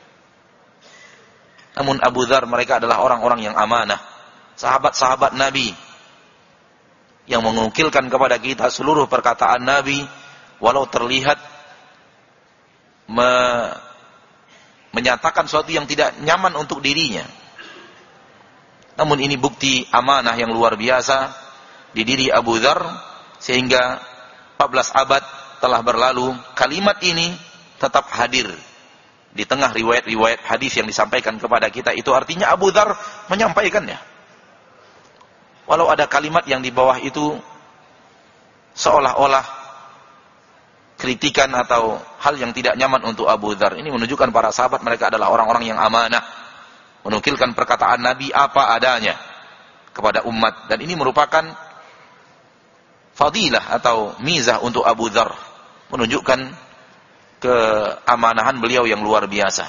Namun Abu Dzar, mereka adalah orang-orang yang amanah, sahabat-sahabat Nabi yang mengukilkan kepada kita seluruh perkataan Nabi, walau terlihat me menyatakan sesuatu yang tidak nyaman untuk dirinya. Namun ini bukti amanah yang luar biasa di diri Abu Dzar, sehingga empat belas abad telah berlalu, kalimat ini tetap hadir di tengah riwayat-riwayat hadis yang disampaikan kepada kita. Itu artinya Abu Dzar menyampaikannya. Walau ada kalimat yang di bawah itu seolah-olah kritikan atau hal yang tidak nyaman untuk Abu Dzar. Ini menunjukkan para sahabat mereka adalah orang-orang yang amanah, menukilkan perkataan Nabi apa adanya kepada umat. Dan ini merupakan fadilah atau mizah untuk Abu Dzar, menunjukkan keamanahan beliau yang luar biasa.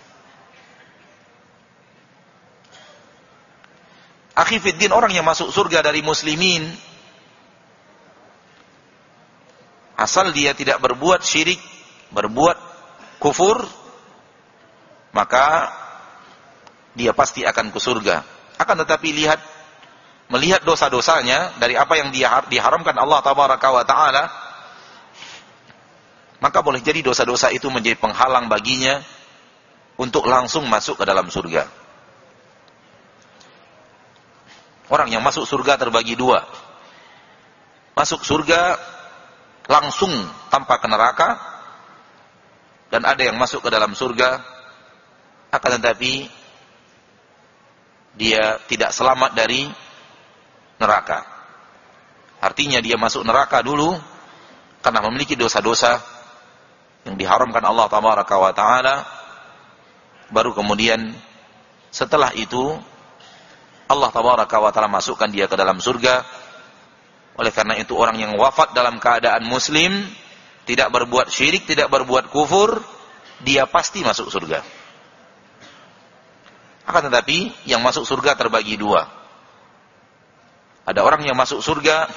Akhi fiddin, orang yang masuk surga dari muslimin, asal dia tidak berbuat syirik, berbuat kufur, maka dia pasti akan ke surga. Akan tetapi lihat, melihat dosa-dosanya dari apa yang dia diharamkan Allah tabaraka wa taala, maka boleh jadi dosa-dosa itu menjadi penghalang baginya untuk langsung masuk ke dalam surga. Orang yang masuk surga terbagi dua. Masuk surga langsung tanpa ke neraka, dan ada yang masuk ke dalam surga akan tetapi dia tidak selamat dari neraka. Artinya dia masuk neraka dulu karena memiliki dosa-dosa yang diharamkan Allah tabaraka wa taala, baru kemudian setelah itu Allah tabaraka wa taala masukkan dia ke dalam surga. Oleh karena itu orang yang wafat dalam keadaan muslim, tidak berbuat syirik, tidak berbuat kufur, dia pasti masuk surga. Akan tetapi yang masuk surga terbagi dua. Ada orang yang masuk surga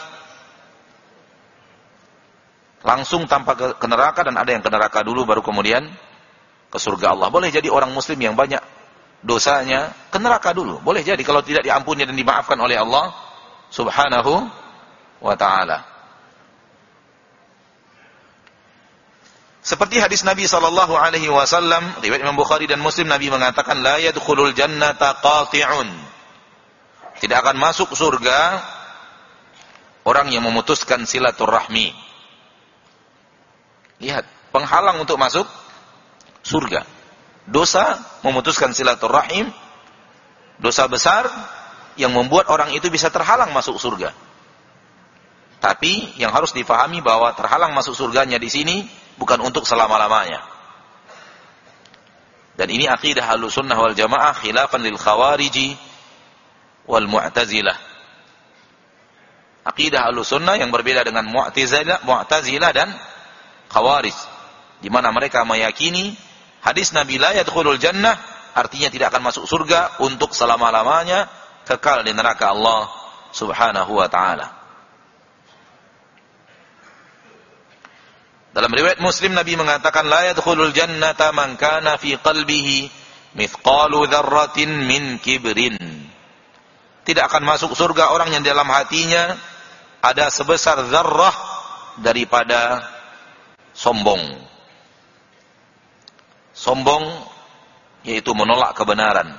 langsung tanpa ke, ke neraka, dan ada yang ke neraka dulu baru kemudian ke surga Allah. Boleh jadi orang muslim yang banyak dosanya ke neraka dulu. Boleh jadi kalau tidak diampuni dan dimaafkan oleh Allah Subhanahu wa ta'ala. Seperti hadis Nabi sallallahu alaihi wasallam, riwayat Imam Bukhari dan Muslim, Nabi mengatakan la yadkhulul jannata qati'un. Tidak akan masuk surga orang yang memutuskan silaturahmi. Lihat, penghalang untuk masuk surga. Dosa memutuskan silaturahim, dosa besar yang membuat orang itu bisa terhalang masuk surga. Tapi yang harus difahami bahwa terhalang masuk surganya di sini bukan untuk selama-lamanya. Dan ini akidah Ahlussunnah wal Jamaah khilafan lil Khawariji wal Mu'tazilah. Akidah Ahlussunnah yang berbeda dengan Mu'tazilah, Mu'tazilah dan Khawarij, di mana mereka meyakini hadis Nabi la yadkhulul jannah artinya tidak akan masuk surga untuk selama-lamanya, kekal di neraka Allah Subhanahu wa ta'ala. Dalam riwayat Muslim, Nabi mengatakan la yadkhulul jannata man kana fi qalbihi mithqalu dzarratin min kibrin. Tidak akan masuk surga orang yang dalam hatinya ada sebesar zarrah daripada sombong. Sombong yaitu menolak kebenaran.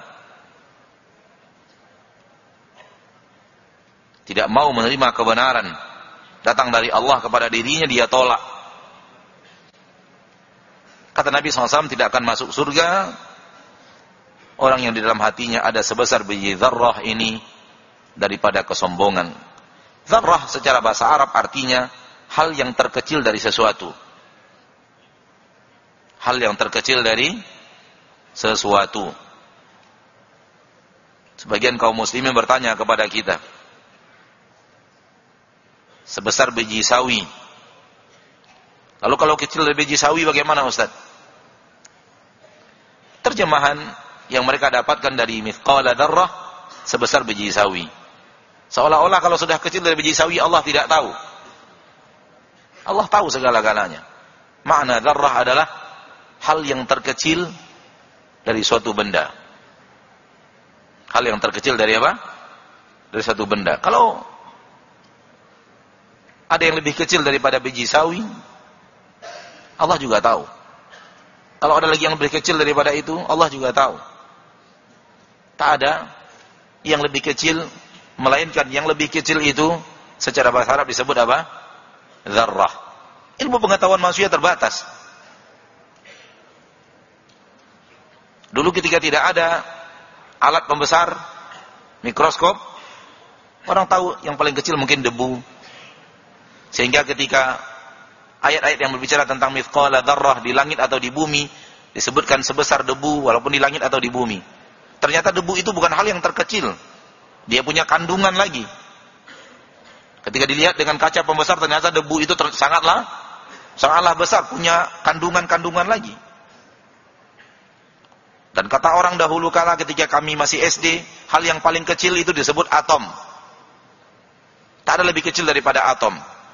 Tidak mau menerima kebenaran datang dari Allah kepada dirinya, dia tolak. Kata Nabi shallallahu alaihi wasallam, tidak akan masuk surga orang yang di dalam hatinya ada sebesar biji zarrah ini daripada kesombongan. Zarrah secara bahasa Arab artinya hal yang terkecil dari sesuatu. Hal yang terkecil dari sesuatu. Sebagian kaum muslimin bertanya kepada kita, sebesar biji sawi. Lalu kalau kecil dari biji sawi bagaimana Ustaz? Terjemahan yang mereka dapatkan dari mithqala dzarrah sebesar biji sawi. Seolah-olah kalau sudah kecil dari biji sawi Allah tidak tahu. Allah tahu segala-galanya. Makna dzarrah adalah hal yang terkecil dari suatu benda. Hal yang terkecil dari apa? Dari suatu benda. Kalau ada yang lebih kecil daripada biji sawi, Allah juga tahu. Kalau ada lagi yang lebih kecil daripada itu, Allah juga tahu. Tak ada yang lebih kecil, melainkan yang lebih kecil itu secara bahasa Arab disebut apa? Dzarrah. Ilmu pengetahuan manusia terbatas. Dulu ketika tidak ada alat pembesar, mikroskop, orang tahu yang paling kecil mungkin debu. Sehingga ketika ayat-ayat yang berbicara tentang mithqala dzarrah di langit atau di bumi disebutkan sebesar debu walaupun di langit atau di bumi. Ternyata debu itu bukan hal yang terkecil. Dia punya kandungan lagi. Ketika dilihat dengan kaca pembesar ternyata debu itu ter- sangatlah sangatlah besar, punya kandungan-kandungan lagi. Dan kata orang dahulu kala ketika kami masih S D, hal yang paling kecil itu disebut atom. Tak ada lebih kecil daripada atom.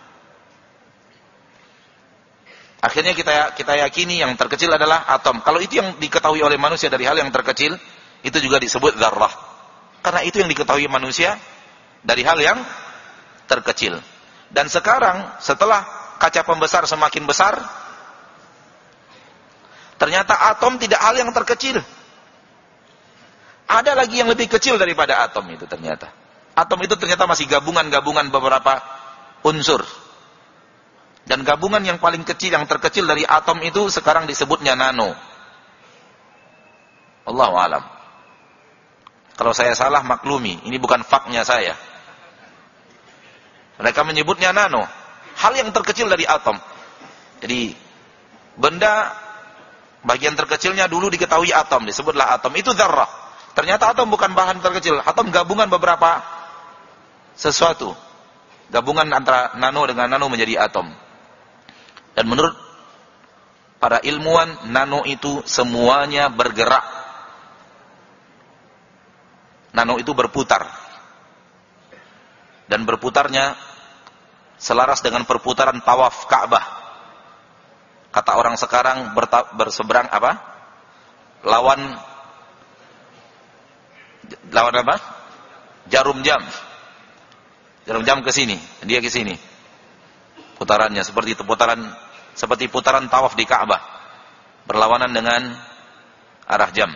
Akhirnya kita kita yakini yang terkecil adalah atom. Kalau itu yang diketahui oleh manusia dari hal yang terkecil, itu juga disebut dzarrah. Karena itu yang diketahui manusia dari hal yang terkecil. Dan sekarang setelah kaca pembesar semakin besar, ternyata atom tidak hal yang terkecil. Ada lagi yang lebih kecil daripada atom itu ternyata. Atom itu ternyata masih gabungan-gabungan beberapa unsur. Dan gabungan yang paling kecil, yang terkecil dari atom itu sekarang disebutnya nano. Allahu a'lam. Kalau saya salah maklumi, ini bukan faknya saya. Mereka menyebutnya nano, hal yang terkecil dari atom. Jadi benda bagian terkecilnya dulu diketahui atom, disebutlah atom. Itu dzarrah. Ternyata atom bukan bahan terkecil, atom gabungan beberapa sesuatu. Gabungan antara nano dengan nano menjadi atom. Dan menurut para ilmuwan, nano itu semuanya bergerak. Nano itu berputar. Dan berputarnya selaras dengan perputaran tawaf Ka'bah. Kata orang sekarang berta- berseberang apa? Lawan Lawan apa? Jarum jam. Jarum jam ke sini, dia ke sini. Putarannya seperti itu, putaran seperti putaran tawaf di Ka'bah. Berlawanan dengan arah jam.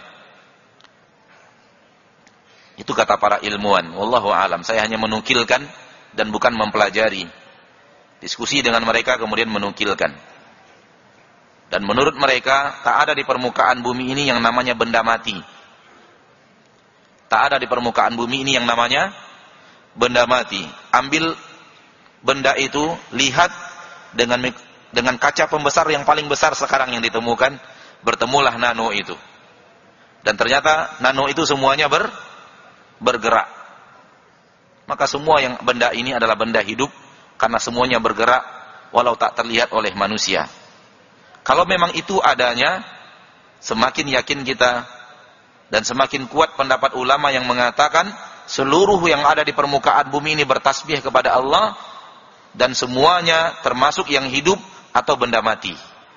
Itu kata para ilmuwan. Wallahu a'lam. Saya hanya menukilkan dan bukan mempelajari. Diskusi dengan mereka kemudian menukilkan. Dan menurut mereka tak ada di permukaan bumi ini yang namanya benda mati. Tak ada di permukaan bumi ini yang namanya benda mati. Ambil benda itu, lihat dengan dengan kaca pembesar yang paling besar sekarang yang ditemukan, bertemulah nano itu. Dan ternyata nano itu semuanya ber, bergerak. Maka semua yang benda ini adalah benda hidup karena semuanya bergerak walau tak terlihat oleh manusia. Kalau memang itu adanya, semakin yakin kita dan semakin kuat pendapat ulama yang mengatakan seluruh yang ada di permukaan bumi ini bertasbih kepada Allah dan semuanya termasuk yang hidup atau benda mati.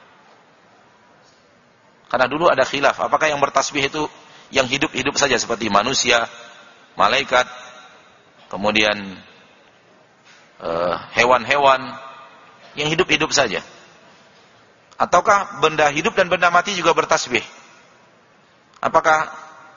Karena dulu ada khilaf, apakah yang bertasbih itu yang hidup-hidup saja seperti manusia, malaikat, kemudian hewan-hewan uh, yang hidup-hidup saja, ataukah benda hidup dan benda mati juga bertasbih? Apakah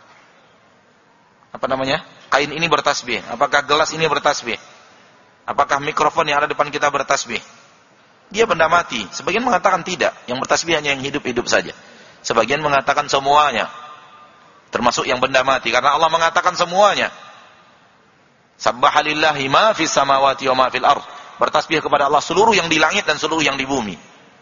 apa namanya? Kain ini bertasbih? Apakah gelas ini bertasbih? Apakah mikrofon yang ada depan kita bertasbih? Dia benda mati. Sebagian mengatakan tidak, yang bertasbih hanya yang hidup-hidup saja. Sebagian mengatakan semuanya, termasuk yang benda mati, karena Allah mengatakan semuanya. Sabbaha lillahi ma fis samawati wa ma fil ardh. Bertasbih kepada Allah seluruh yang di langit dan seluruh yang di bumi.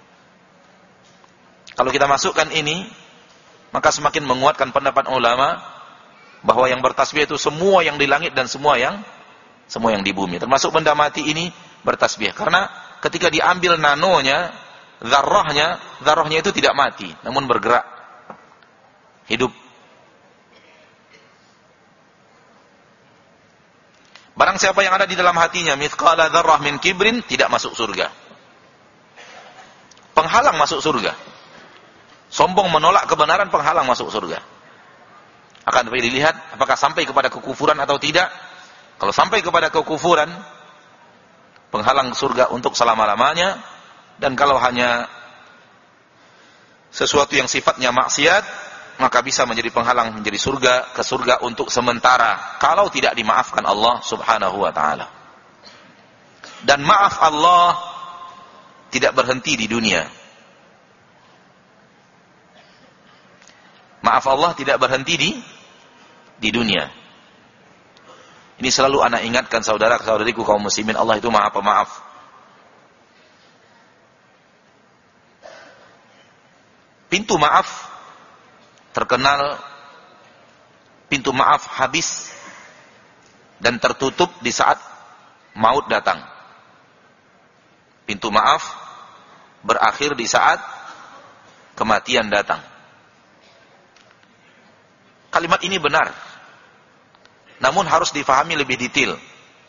Kalau kita masukkan ini, maka semakin menguatkan pendapat ulama bahwa yang bertasbih itu semua yang di langit dan semua yang semua yang di bumi, termasuk benda mati ini bertasbih. Karena ketika diambil nanonya, zarrahnya, zarrahnya itu tidak mati, namun bergerak, hidup. Barang siapa yang ada di dalam hatinya mithqala dzarrah min kibrin, tidak masuk surga. Penghalang masuk surga. Sombong menolak kebenaran, penghalang masuk surga. Akan tetapi dilihat apakah sampai kepada kekufuran atau tidak. Kalau sampai kepada kekufuran, penghalang surga untuk selama-lamanya. Dan kalau hanya sesuatu yang sifatnya maksiat, maka bisa menjadi penghalang menjadi surga, ke surga untuk sementara, kalau tidak dimaafkan Allah subhanahu wa ta'ala. Dan maaf Allah tidak berhenti di dunia. Maaf Allah tidak berhenti di di dunia. Ini selalu anak ingatkan saudara-saudariku kaum muslimin, Allah itu Maha Pemaaf. Pintu maaf terkenal, pintu maaf habis dan tertutup di saat maut datang. Pintu maaf berakhir di saat kematian datang. Kalimat ini benar, namun harus difahami lebih detail.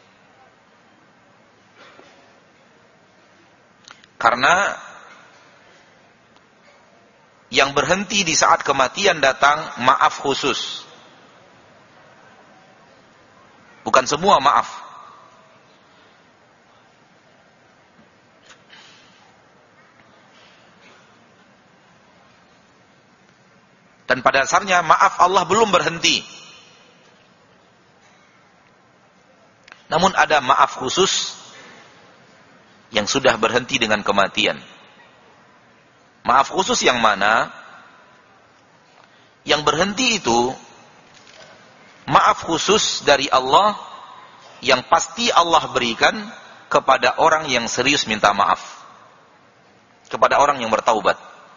Karena yang berhenti di saat kematian datang, maaf khusus. Bukan semua maaf. Dan pada dasarnya maaf Allah belum berhenti. Namun ada maaf khusus yang sudah berhenti dengan kematian. Maaf khusus yang mana? Yang berhenti itu maaf khusus dari Allah yang pasti Allah berikan kepada orang yang serius minta maaf, kepada orang yang bertaubat.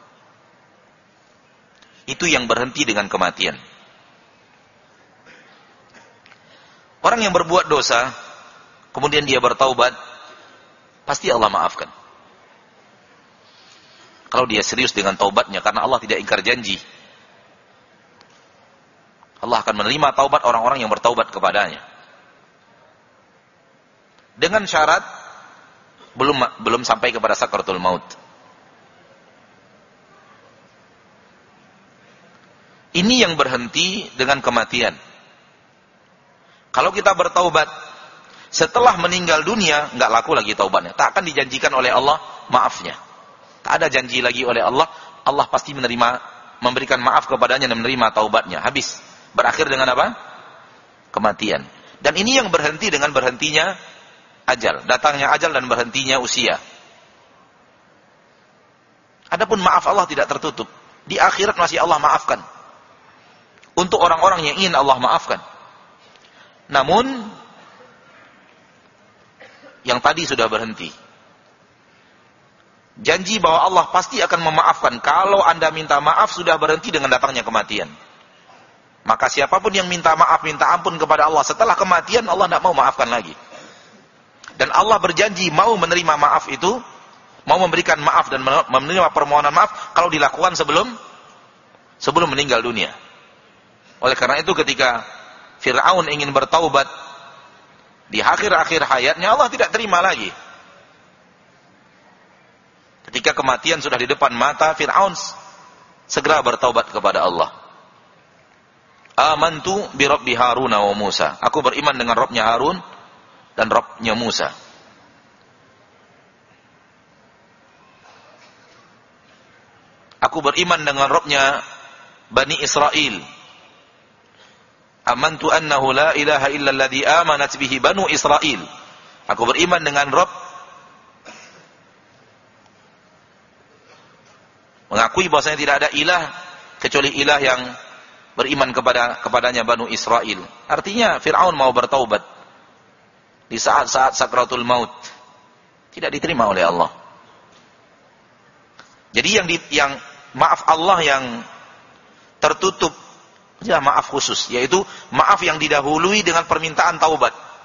Itu yang berhenti dengan kematian. Orang yang berbuat dosa kemudian dia bertaubat, pasti Allah maafkan. Kalau dia serius dengan taubatnya, karena Allah tidak ingkar janji. Allah akan menerima taubat orang-orang yang bertaubat kepadanya. Dengan syarat belum belum sampai kepada sakaratul maut. Ini yang berhenti dengan kematian. Kalau kita bertaubat setelah meninggal dunia, nggak laku lagi taubatnya. Tak akan dijanjikan oleh Allah maafnya. Tak ada janji lagi oleh Allah. Allah pasti menerima, memberikan maaf kepadanya dan menerima taubatnya. Habis. Berakhir dengan apa? Kematian. Dan ini yang berhenti dengan berhentinya ajal. Datangnya ajal dan berhentinya usia. Adapun maaf Allah tidak tertutup. Di akhirat masih Allah maafkan. Untuk orang-orang yang ingin Allah maafkan. Namun yang tadi sudah berhenti. Janji bahwa Allah pasti akan memaafkan. Kalau Anda minta maaf sudah berhenti dengan datangnya kematian. Maka siapapun yang minta maaf, minta ampun kepada Allah setelah kematian, Allah tidak mau maafkan lagi. Dan Allah berjanji mau menerima maaf itu, mau memberikan maaf dan menerima permohonan maaf kalau dilakukan sebelum sebelum meninggal dunia. Oleh karena itu ketika Fir'aun ingin bertaubat di akhir-akhir hayatnya, Allah tidak terima lagi. Ketika kematian sudah di depan mata, Fir'aun segera bertaubat kepada Allah. Amantu bi Rabbi Harun wa Musa. Aku beriman dengan Rabbnya Harun dan Rabbnya Musa. Aku beriman dengan Rabbnya Bani Israel. Amantu annahu la ilaha illa alladhi amanat bihi Banu Israel. Aku beriman dengan Rabb, mengakui bahwasanya tidak ada ilah kecuali ilah yang beriman kepada kepadanya Banu Israel. Artinya Fir'aun mau bertaubat di saat-saat sakratul maut, tidak diterima oleh Allah. Jadi yang di, yang maaf Allah yang tertutup, ya maaf khusus, yaitu maaf yang didahului dengan permintaan taubat.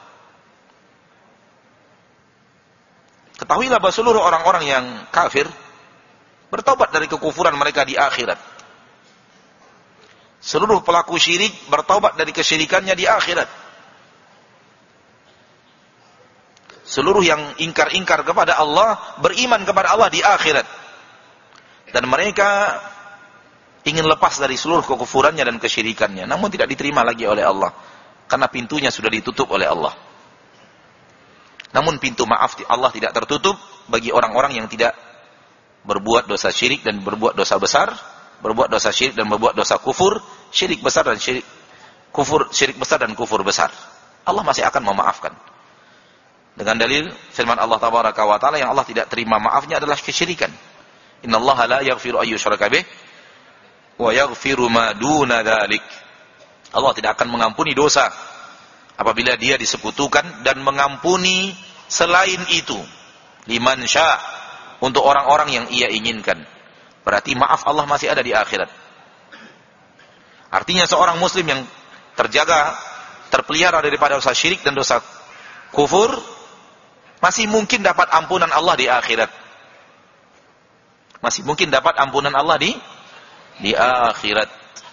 Ketahuilah bahwa seluruh orang-orang yang kafir bertaubat dari kekufuran mereka di akhirat. Seluruh pelaku syirik bertaubat dari kesyirikannya di akhirat. Seluruh yang ingkar-ingkar kepada Allah beriman kepada Allah di akhirat. Dan mereka ingin lepas dari seluruh kekufurannya dan kesyirikannya, namun tidak diterima lagi oleh Allah karena pintunya sudah ditutup oleh Allah. Namun pintu maaf Allah tidak tertutup bagi orang-orang yang tidak berbuat dosa syirik dan berbuat dosa besar, berbuat dosa syirik dan berbuat dosa kufur, syirik besar dan syirik kufur, syirik besar dan kufur besar. Allah masih akan memaafkan. Dengan dalil firman Allah Tabaraka wa Taala, yang Allah tidak terima maafnya adalah kesyirikan. Innallaha la yaghfiru ay yushraka bih wa yaghfiru ma duna dzalik. Allah tidak akan mengampuni dosa apabila dia disekutukan, dan mengampuni selain itu liman sya', untuk orang-orang yang ia inginkan. Berarti maaf Allah masih ada di akhirat. Artinya seorang muslim yang terjaga, terpelihara daripada dosa syirik dan dosa kufur, masih mungkin dapat ampunan Allah di akhirat. Masih mungkin dapat ampunan Allah di di akhirat.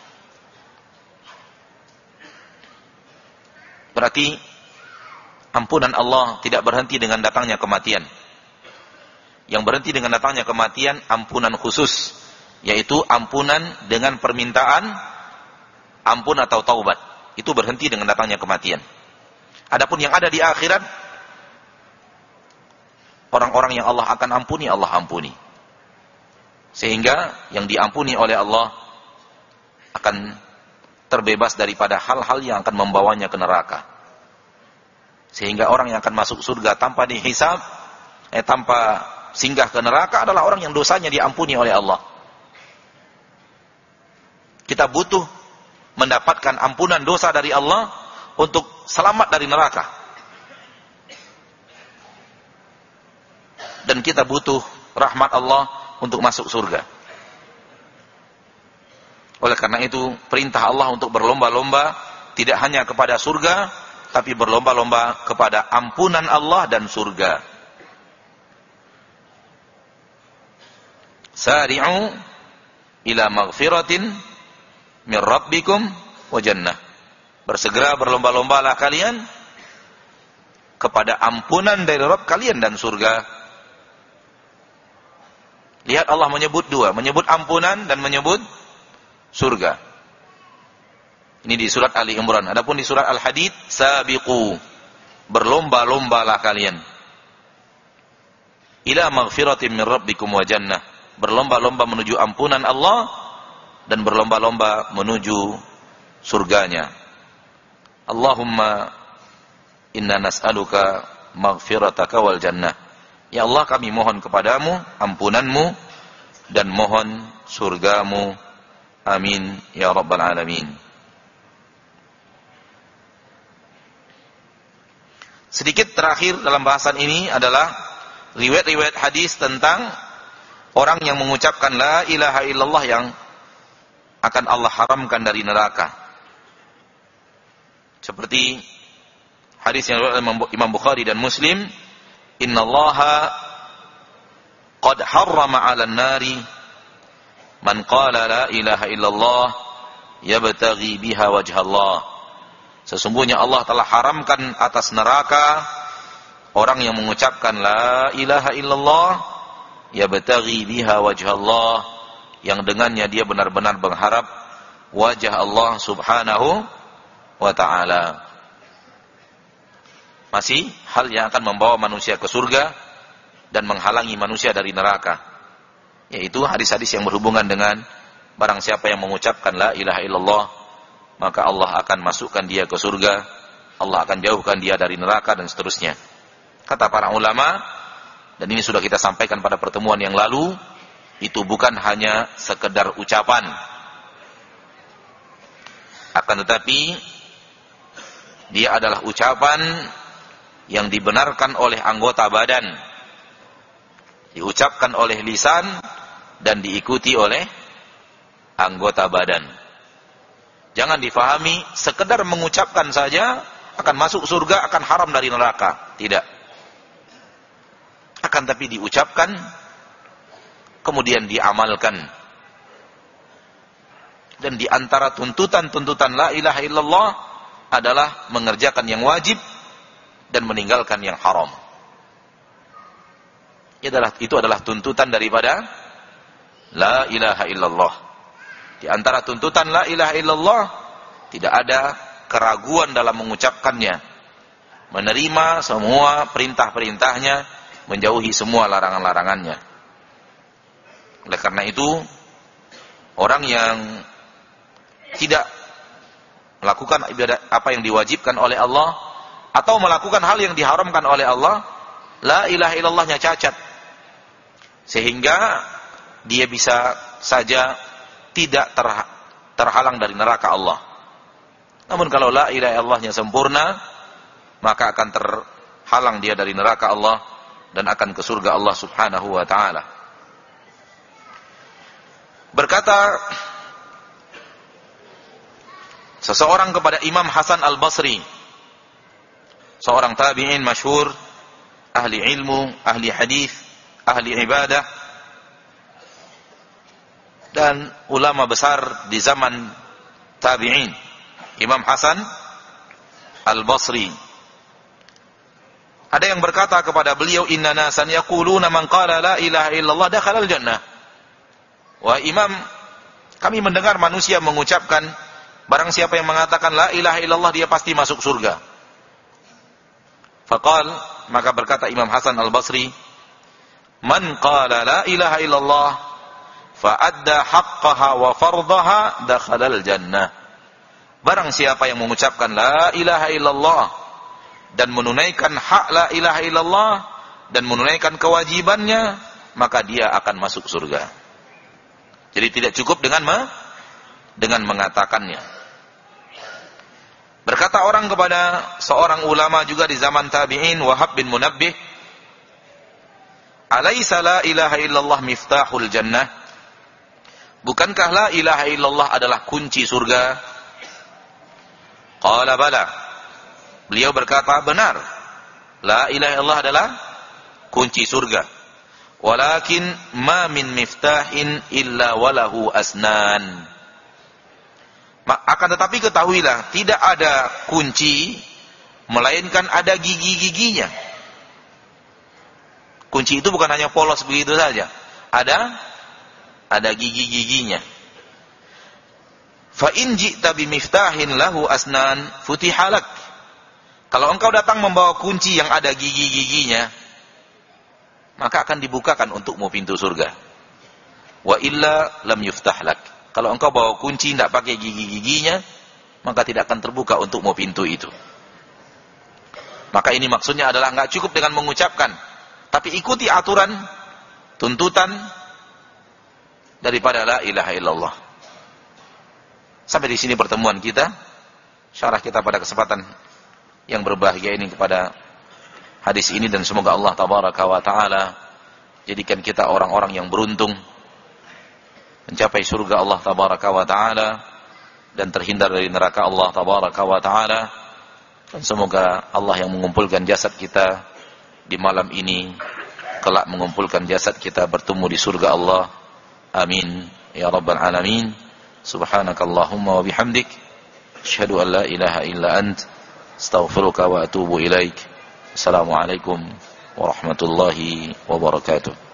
Berarti ampunan Allah tidak berhenti dengan datangnya kematian. Yang berhenti dengan datangnya kematian ampunan khusus, yaitu ampunan dengan permintaan ampun atau taubat. Itu berhenti dengan datangnya kematian. Adapun yang ada di akhirat, orang-orang yang Allah akan ampuni, Allah ampuni. Sehingga yang diampuni oleh Allah akan terbebas daripada hal-hal yang akan membawanya ke neraka. Sehingga orang yang akan masuk surga tanpa dihisab, eh, tanpa singgah ke neraka adalah orang yang dosanya diampuni oleh Allah. Kita butuh mendapatkan ampunan dosa dari Allah untuk selamat dari neraka. Dan kita butuh rahmat Allah untuk masuk surga. Oleh karena itu, perintah Allah untuk berlomba-lomba tidak hanya kepada surga, tapi berlomba-lomba kepada ampunan Allah dan surga. Sari'u ila maghfiratin min rabbikum wa jannah. Bersegera berlomba-lombalah kalian kepada ampunan dari Rabb kalian dan surga. Lihat, Allah menyebut dua, menyebut ampunan dan menyebut surga. Ini di surat Ali Imran. Adapun di surat Al-Hadid, sabiqu, berlomba-lombalah kalian ila maghfiratin min rabbikum wa jannah, berlomba-lomba menuju ampunan Allah dan berlomba-lomba menuju surganya. Allahumma inna nas'aluka maghfirataka wal jannah. Ya Allah, kami mohon kepadamu ampunanmu dan mohon surgamu. Amin ya rabbal alamin. Sedikit terakhir dalam bahasan ini adalah riwayat-riwayat hadis tentang orang yang mengucapkan la ilaha illallah yang akan Allah haramkan dari neraka. Seperti hadis yang diriwayatkan Imam Bukhari dan Muslim, innallaha qad harrama 'alan nari man qala la ilaha illallah yabtaghi biha wajhallah. Sesungguhnya Allah telah haramkan atas neraka orang yang mengucapkan la ilaha illallah yabtaghi biha wajhallah, yang dengannya dia benar-benar berharap wajah Allah subhanahu wa ta'ala. Masih hal yang akan membawa manusia ke surga dan menghalangi manusia dari neraka, yaitu hadis-hadis yang berhubungan dengan barang siapa yang mengucapkan la ilaha illallah maka Allah akan masukkan dia ke surga, Allah akan jauhkan dia dari neraka dan seterusnya. Kata para ulama, dan ini sudah kita sampaikan pada pertemuan yang lalu, itu bukan hanya sekedar ucapan, akan tetapi dia adalah ucapan yang dibenarkan oleh anggota badan, diucapkan oleh lisan dan diikuti oleh anggota badan. Jangan difahami sekedar mengucapkan saja akan masuk surga, akan haram dari neraka. Tidak. Akan tapi diucapkan, kemudian diamalkan. Dan di antara tuntutan-tuntutan la ilaha illallah adalah mengerjakan yang wajib dan meninggalkan yang haram. Itu adalah, itu adalah tuntutan daripada la ilaha illallah. Di antara tuntutan la ilaha illallah tidak ada keraguan dalam mengucapkannya, menerima semua perintah-perintahnya, menjauhi semua larangan-larangannya. Oleh karena itu, orang yang tidak melakukan ibadah apa yang diwajibkan oleh Allah atau melakukan hal yang diharamkan oleh Allah, la ilaha illallahnya cacat, sehingga dia bisa saja tidak terhalang dari neraka Allah. Namun kalau la ilaha illallahnya sempurna, maka akan terhalang dia dari neraka Allah dan akan ke surga Allah subhanahu wa ta'ala. Berkata seseorang kepada Imam Hasan Al-Basri, seorang tabi'in masyhur, ahli ilmu, ahli hadis, ahli ibadah, dan ulama besar di zaman tabi'in, Imam Hasan Al-Basri. Ada yang berkata kepada beliau, inna nasan yaquluna man qala la ilaha illallah dakhala al-jannah. Wah Imam, kami mendengar manusia mengucapkan, barang siapa yang mengatakan la ilaha illallah dia pasti masuk surga. Faqal, maka berkata Imam Hasan Al-Basri, man qala la ilaha illallah fa'adda haqqaha wa fardaha dakhalal jannah. Barang siapa yang mengucapkan la ilaha illallah dan menunaikan hak la ilaha illallah dan menunaikan kewajibannya, maka dia akan masuk surga. Jadi tidak cukup dengan me, dengan mengatakannya. Berkata orang kepada seorang ulama juga di zaman tabi'in, Wahab bin Munabbih, alaysa la ilaha illallah miftahul jannah? Bukankah la ilaha illallah adalah kunci surga? Qala bala. Beliau berkata, benar. La ilaha illallah adalah kunci surga. Walakin ma min miftahin illa walahu asnan. Akan tetapi ketahuilah, tidak ada kunci melainkan ada gigi-giginya. Kunci itu bukan hanya polos begitu saja. Ada ada gigi-giginya. Fa in ji'ta bimiftahin lahu asnan futiha lak. Kalau engkau datang membawa kunci yang ada gigi-giginya, maka akan dibukakan untukmu pintu surga. Wa illa lam yuftah lak. Kalau engkau bawa kunci tidak pakai gigi-giginya, maka tidak akan terbuka untukmu pintu itu. Maka ini maksudnya adalah enggak cukup dengan mengucapkan, tapi ikuti aturan, tuntutan daripada la ilaha illallah. Sampai di sini pertemuan kita, syarah kita pada kesempatan yang berbahagia ini kepada hadis ini, dan semoga Allah tabaraka wa taala jadikan kita orang-orang yang beruntung mencapai surga Allah tabaraka wa taala dan terhindar dari neraka Allah tabaraka wa taala. Dan semoga Allah yang mengumpulkan jasad kita di malam ini kelak mengumpulkan jasad kita bertemu di surga Allah. Amin ya rabbal alamin. Subhanakallahumma wa bihamdik, asyhadu an la ilaha illa ant, astaghfiruka wa atubu ilaik. Assalamualaikum warahmatullahi wabarakatuh.